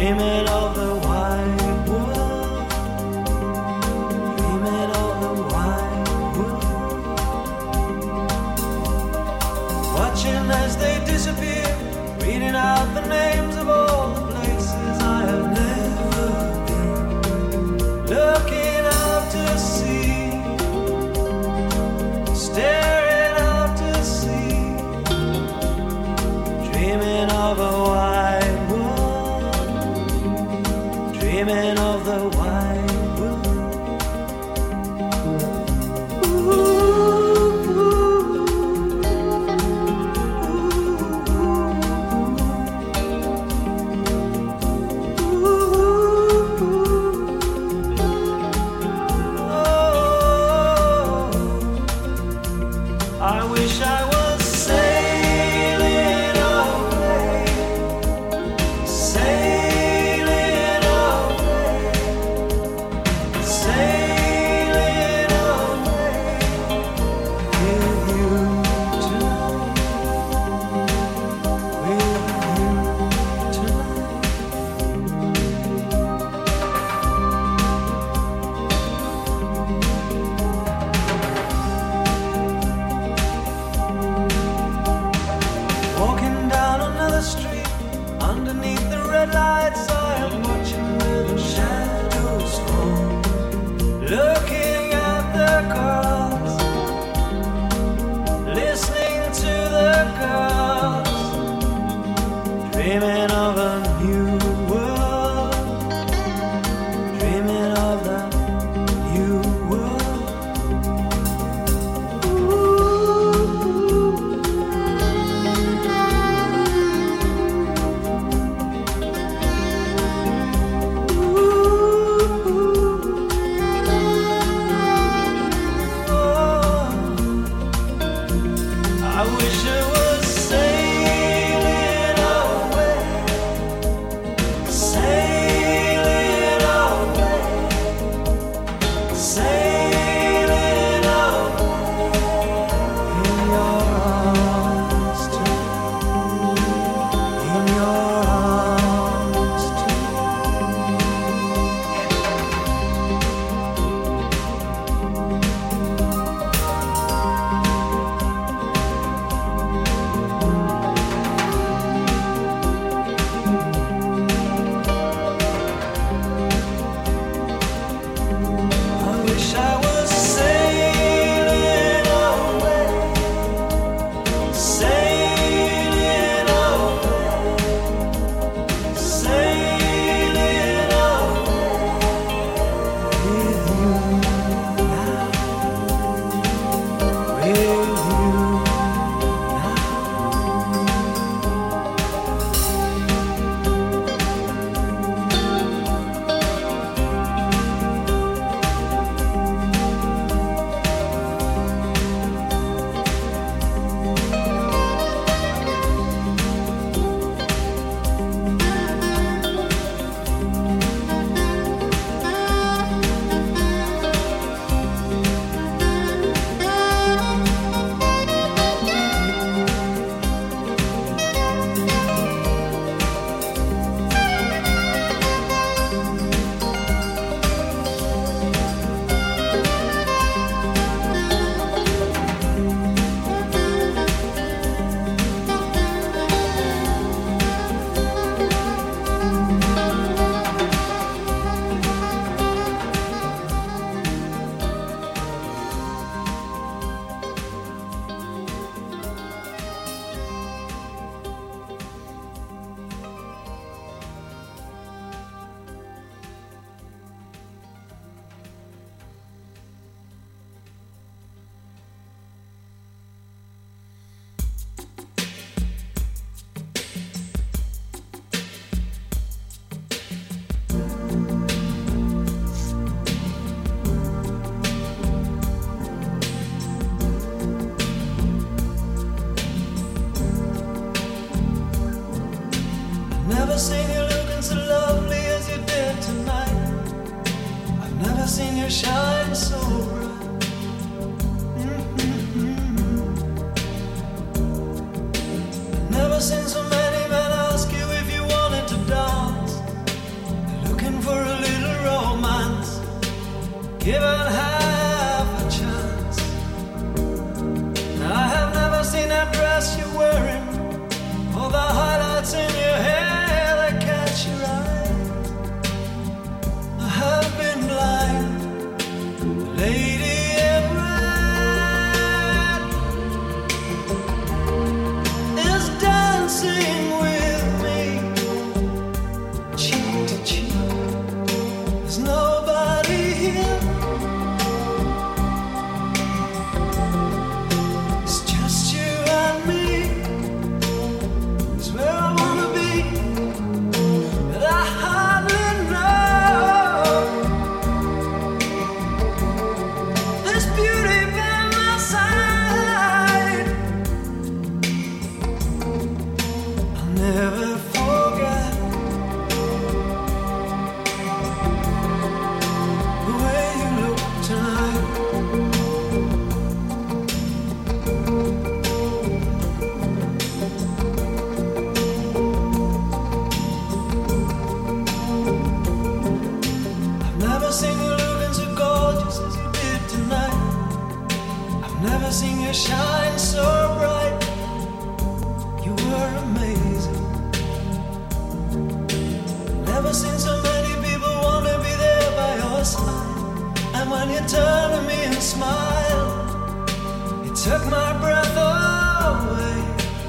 dreaming of the wide world, dreaming of the wide world, watching as they disappear, reading out the names of all the places I have never been, looking out to sea, staring out to sea, dreaming of a wide world, dreaming of the wide world. I wish I was sailing away, sailing away, sailing away with you tonight, with you tonight. Walking down another street, underneath the red lights, I am watching where the shadows fall, looking at the cars, listening to the cars, dreaming of a new world, dreaming of the new world. I wish I was sailing away, sailing away, sailing away in your arms tonight, in your arms I wish I was sailing away, sailing away, sailing away with you now, with you never seen you looking so lovely as you did tonight. I've never seen you shine so bright. Mm-hmm. I've never seen so many men ask you if you wanted to dance. then you turned to me and smiled. You took my breath away.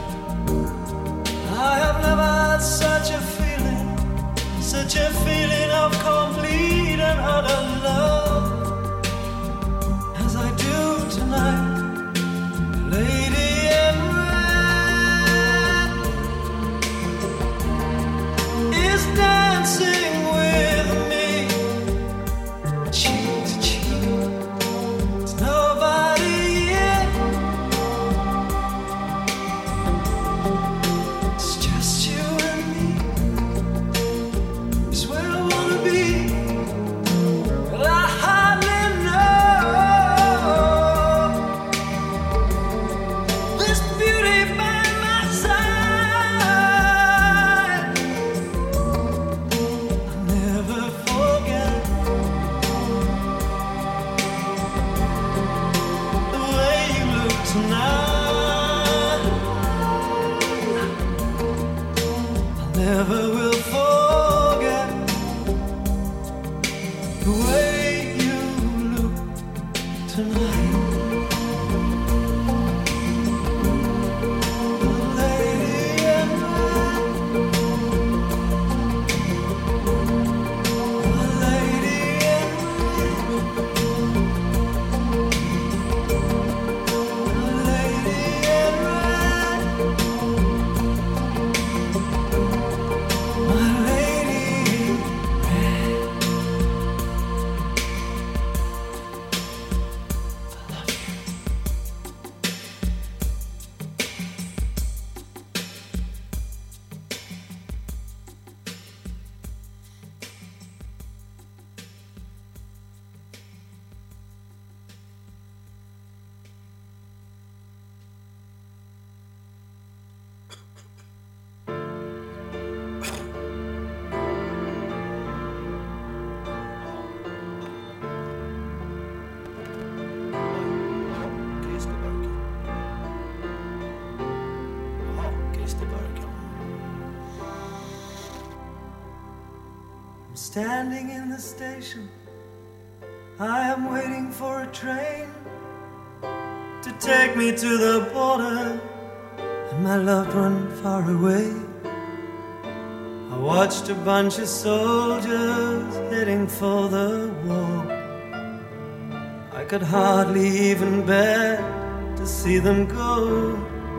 I have never had such a feeling, such a feeling of complete and utter love as I do tonight, lady in red is dancing with me, cheek to cheek. It's nobody yet. It's just you and me. It's where I wanna be. Well, I hardly know this beauty by my side. I'll never forget the way you look tonight. I never will forget the way you look tonight. The lady in red, the lady in red, the lady in red, my lady in red. Christerberg. Jaha, Christerberg. I'm standing in the station. I am waiting for a train to take me to the border and my loved one far away. I watched a bunch of soldiers heading for the war. I could hardly even bear to see them go.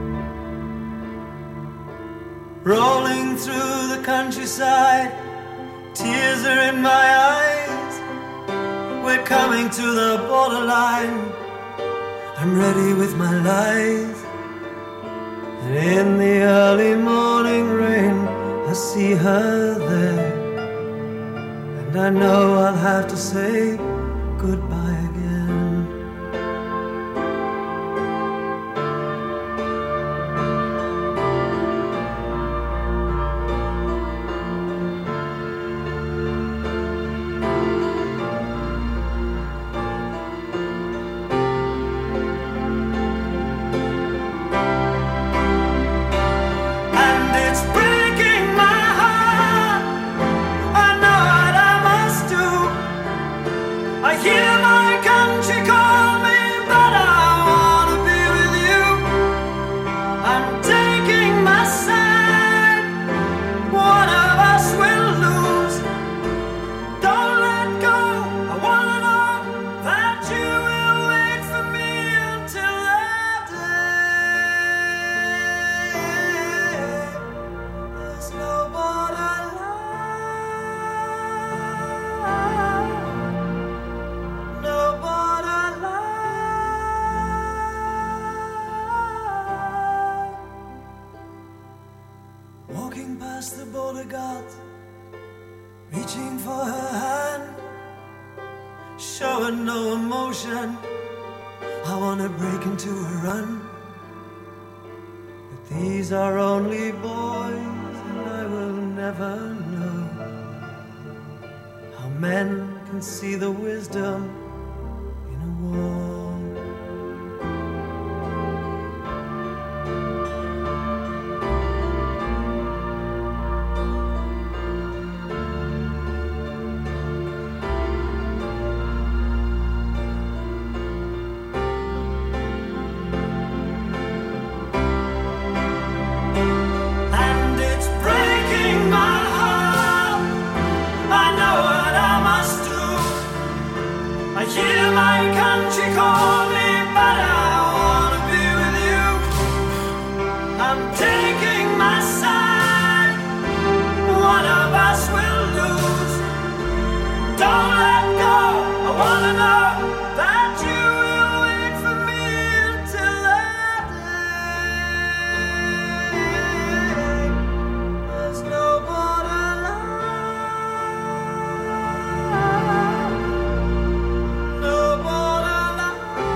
Rolling through the countryside, tears are in my eyes. We're coming to the borderline. I'm ready with my lies. And in the early morning rain, I see her there. And I know I'll have to say goodbye again. And it's breaking my heart. I know what I must do. I hear my country call me, but I wanna be with you. I'm taking my side. One of us will lose. Don't let go. I wanna know that you will wait for me until that day. There's no borderline. No borderline. Walking past the border guard, reaching for her hand, showing no emotion. I wanna break into a run, but these are only boys, and I will never know how men can see the wisdom in a war. call me, but I wanna be with you. I'm taking my side. One of us will lose. Don't let go. I wanna know that you will wait for me until that day. There's no borderline. No borderline.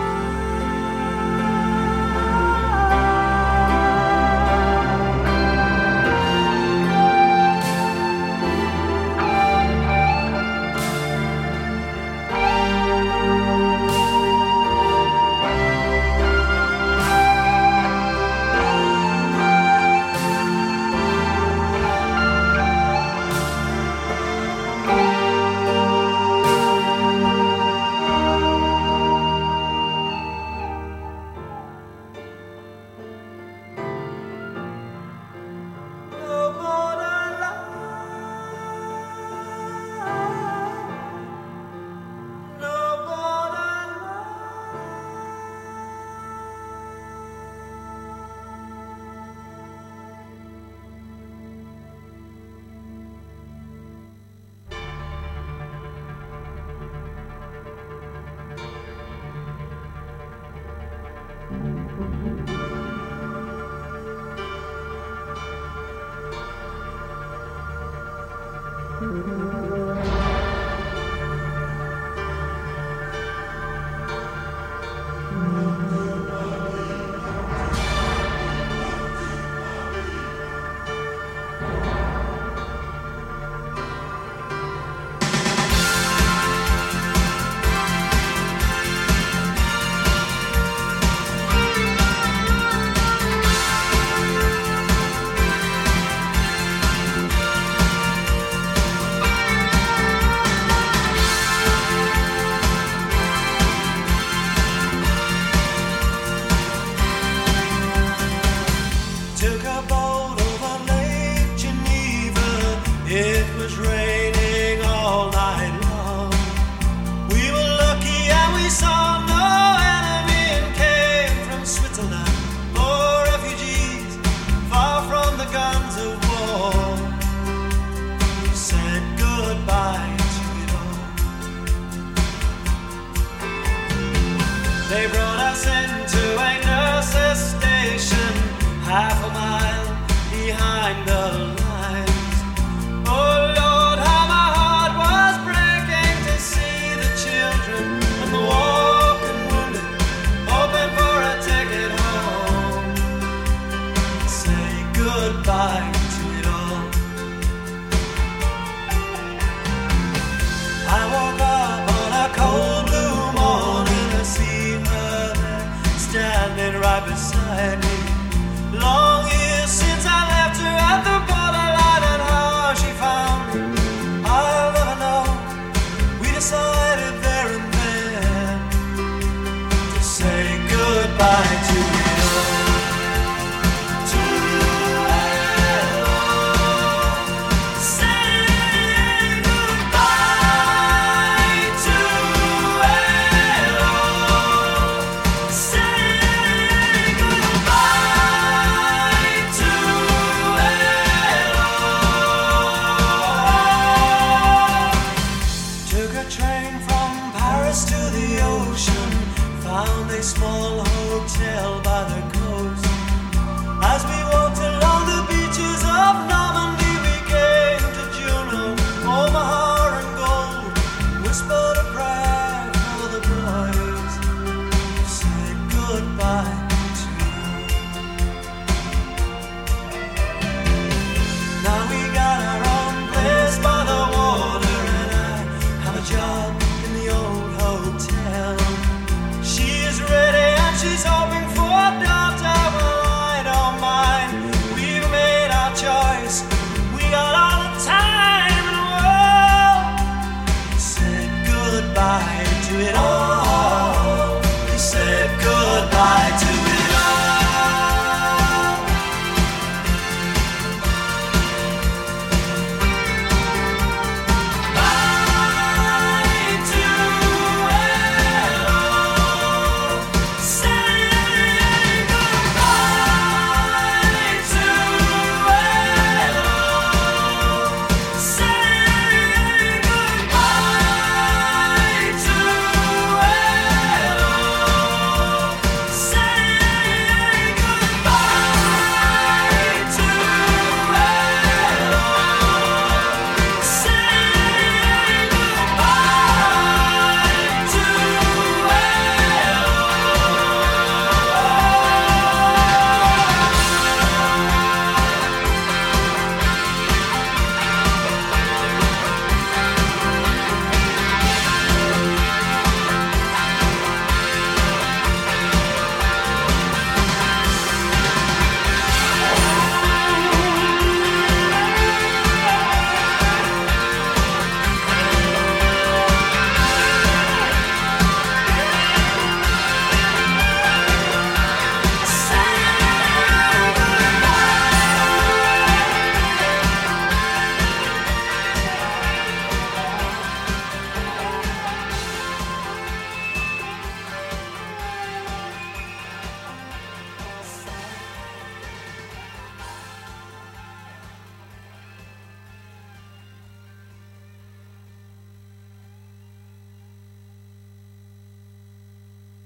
Took a boat over Lake Geneva. It was raining all night long. We were lucky and we saw no enemy and came from Switzerland. Oh, refugees far from the guns of war. We said goodbye to it all. They brought us into a nurse's station, half a mile behind the lines. Oh Lord, how my heart was breaking to see the children and the walking wounded, hoping for a ticket home. Say goodbye to it all. I woke up on a cold blue morning to see her there, standing right beside me. Long years since I left her at the borderline, and how she found me, I'll never know. We decided there and then to say goodbye to it all. To it all. Say goodbye to it all. Say goodbye.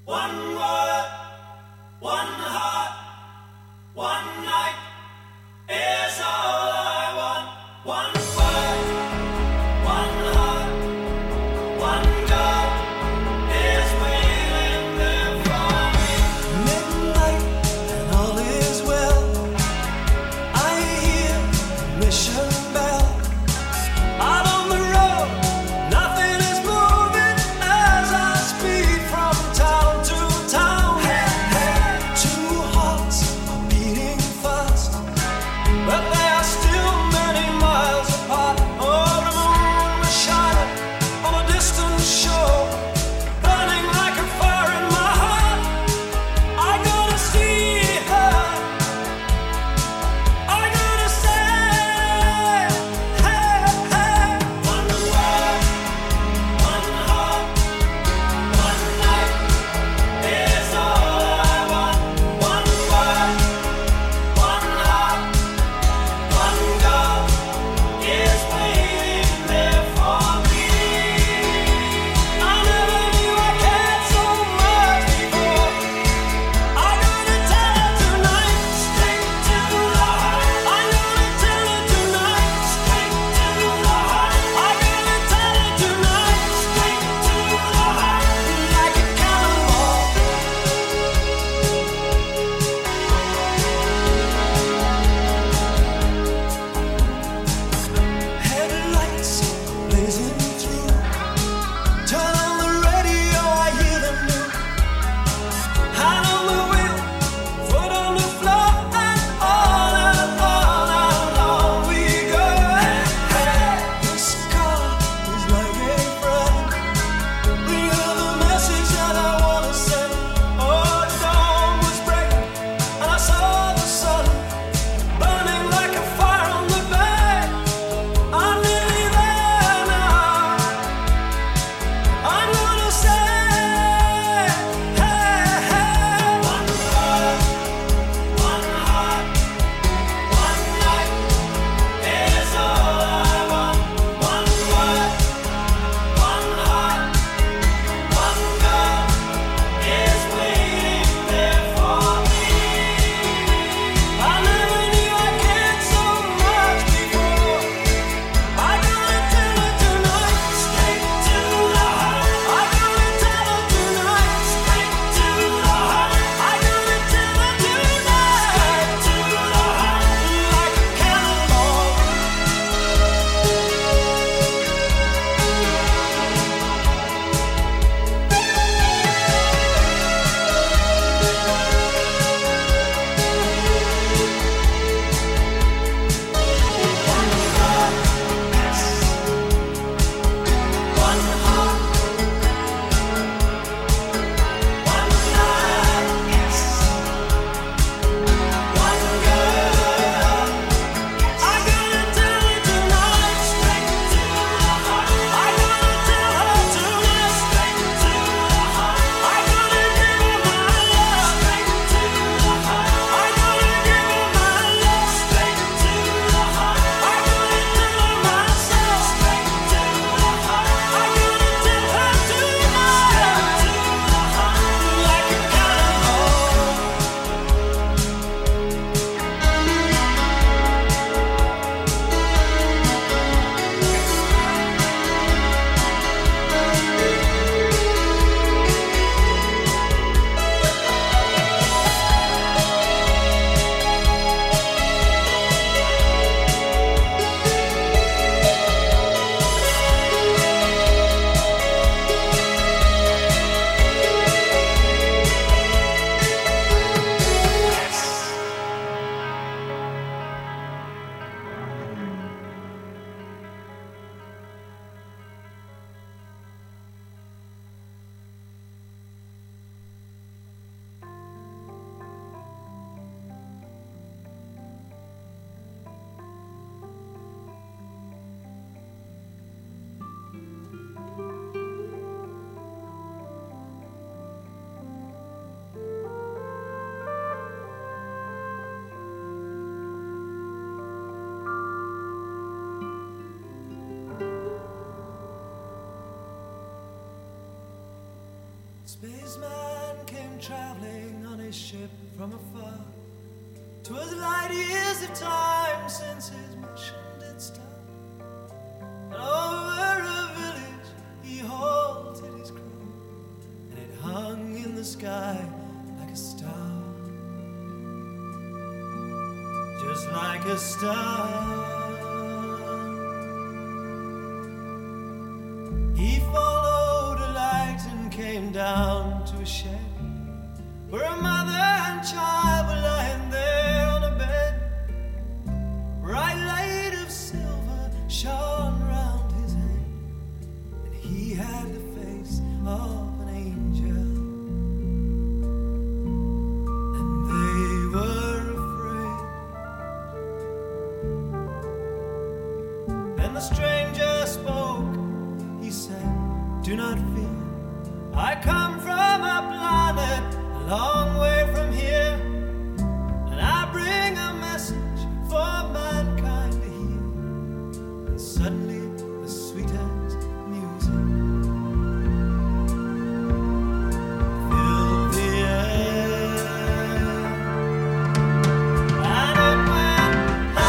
One word, one heart, one night is all I want. One word, one heart, one girl is waiting there for me. Midnight and all is well. I hear the mission bell. Out on the road, nothing is moving as I speed from town to town. Spaceman came traveling on his ship from afar. 'Twas light years of time since his mission did start. And over a village he halted his crew, and it hung in the sky like a star. Just like a star. He followed a light and came down to a shed where a mother and child were lying there on a bed. Bright light of silver shone round his head, and he had the face of an angel. And they were afraid. Then the stranger spoke. He said, "Do not fear. I come from a planet a long way from here, and I bring a message for mankind to hear." And suddenly the sweetest music filled the air, and it went la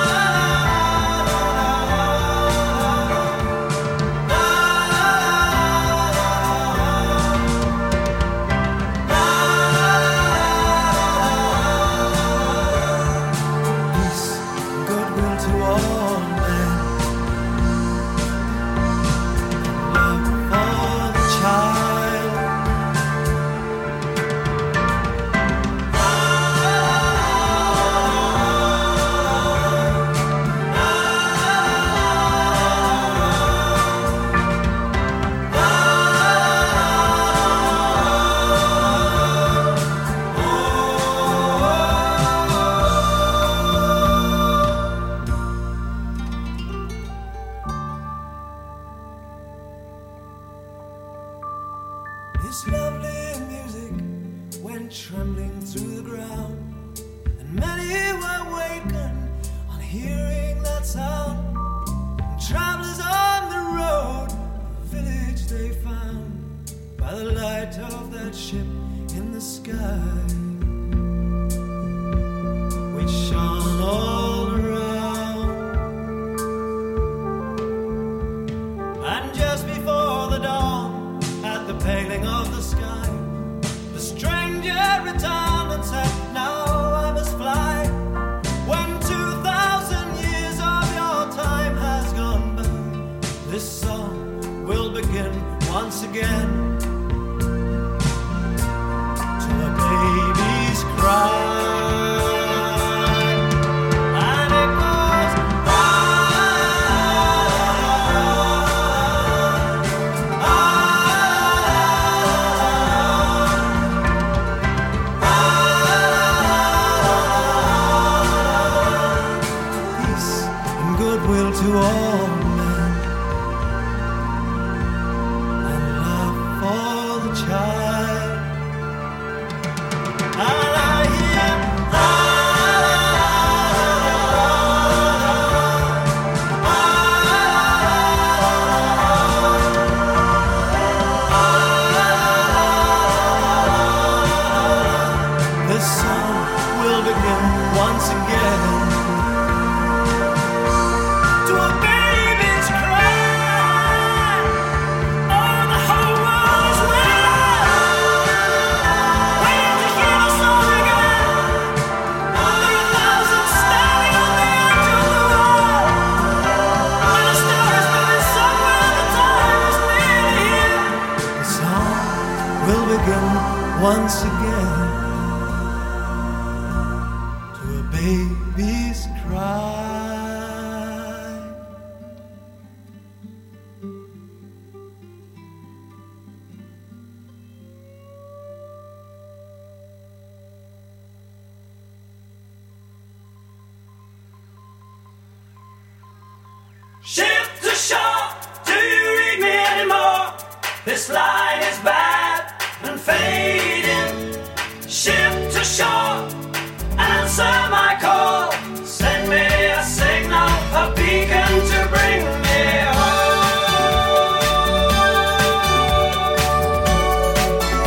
This lovely music went trembling through the ground, and many were wakened on hearing that sound. And travelers on the road, a village they found by the light of that ship in the sky, which shone all around. And just before the dawn, at the paling of the sky, the stranger returned and said, "Now I must fly. When two thousand years of your time has gone by, this song will begin once again to a baby's cry." To all men, and love for the child. And I hear ah, ah, ah, this song will begin once again. Once again to a baby's cry. Ship to shore, do you read me anymore? This line is bad and fading. Ship to shore, answer my call. Send me a signal, a beacon to bring me home.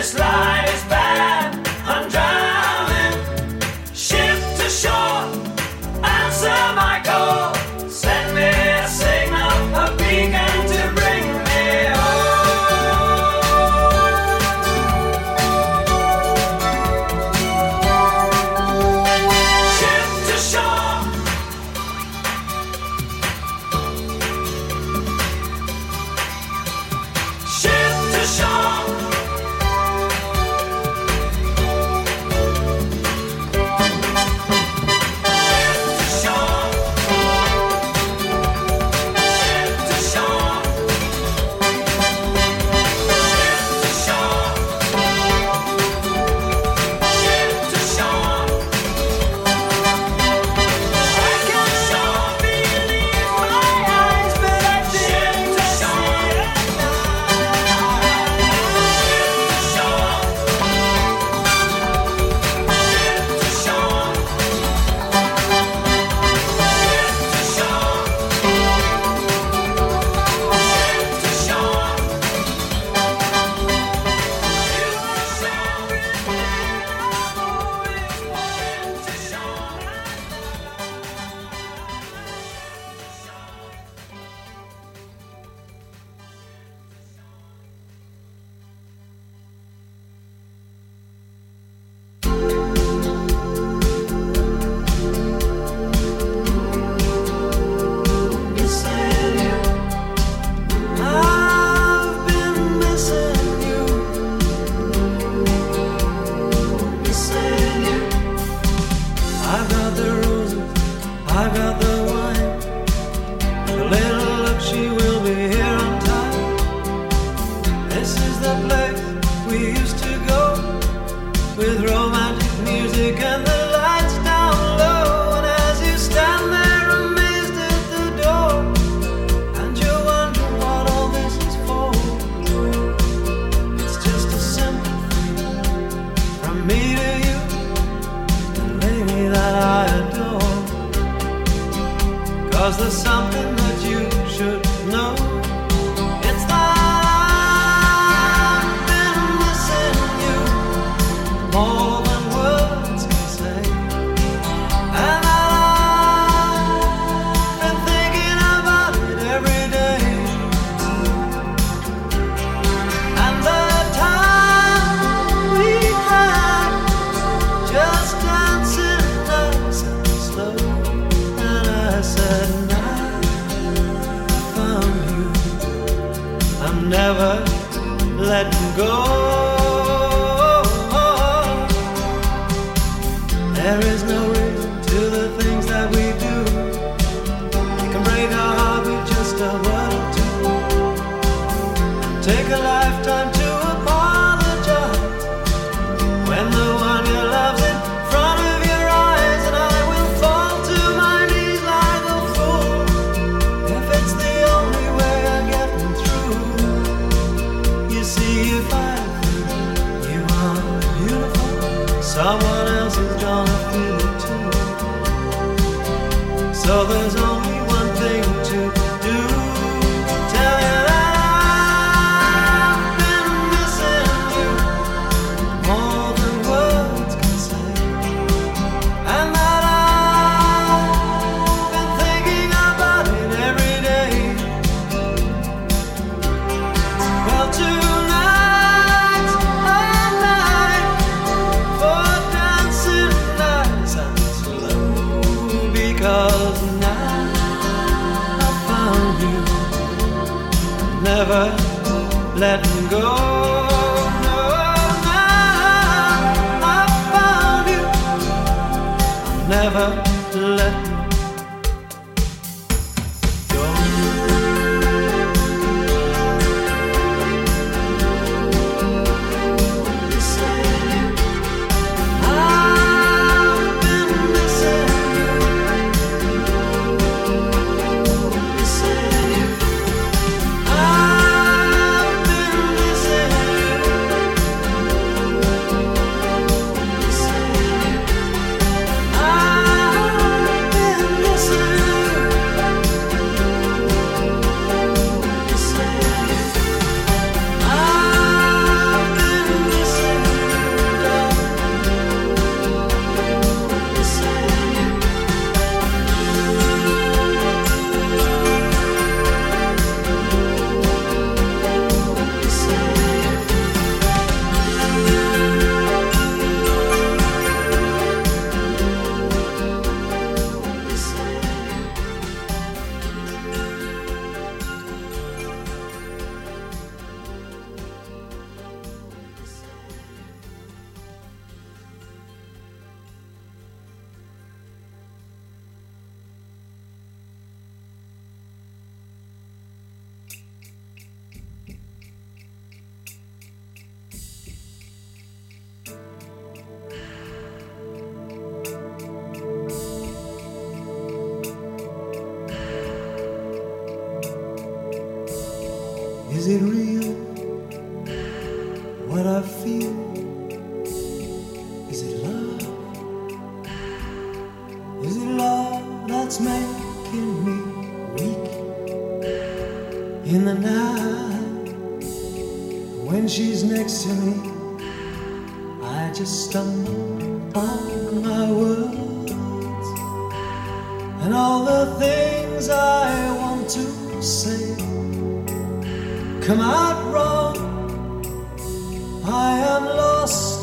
This line is bad, I'm drowning. Ship to shore, answer my call. Send me a signal, a beacon to bring me home. Ship to shore. Ship to shore. There's something that you should know. It's that I've been missing you more than words can say. And I've been thinking about it every day. And the time we had just dancing nice and slow. And I said, never letting go. There is no reason to the things that we do. We can break our heart with just a word or two. Take a lifetime to apologize when the one you love's in front of your eyes. And I will fall to my knees like a fool if it's the only way I get through. You see, if I feel you are beautiful, someone else is gonna feel it too. So there's only one thing to do. Tell you that I've been missing you more than words can say. And that I've been thinking about it every day. Well, tonight's a night for dancing nice and slow, because now I found you, never letting go. No, now I found you, never letting Missing Is it real? What I feel? Is it love? Is it love that's making me weak in the night? When she's next to me, I just stumble on my words, and all the things I want to say come out wrong. I am lost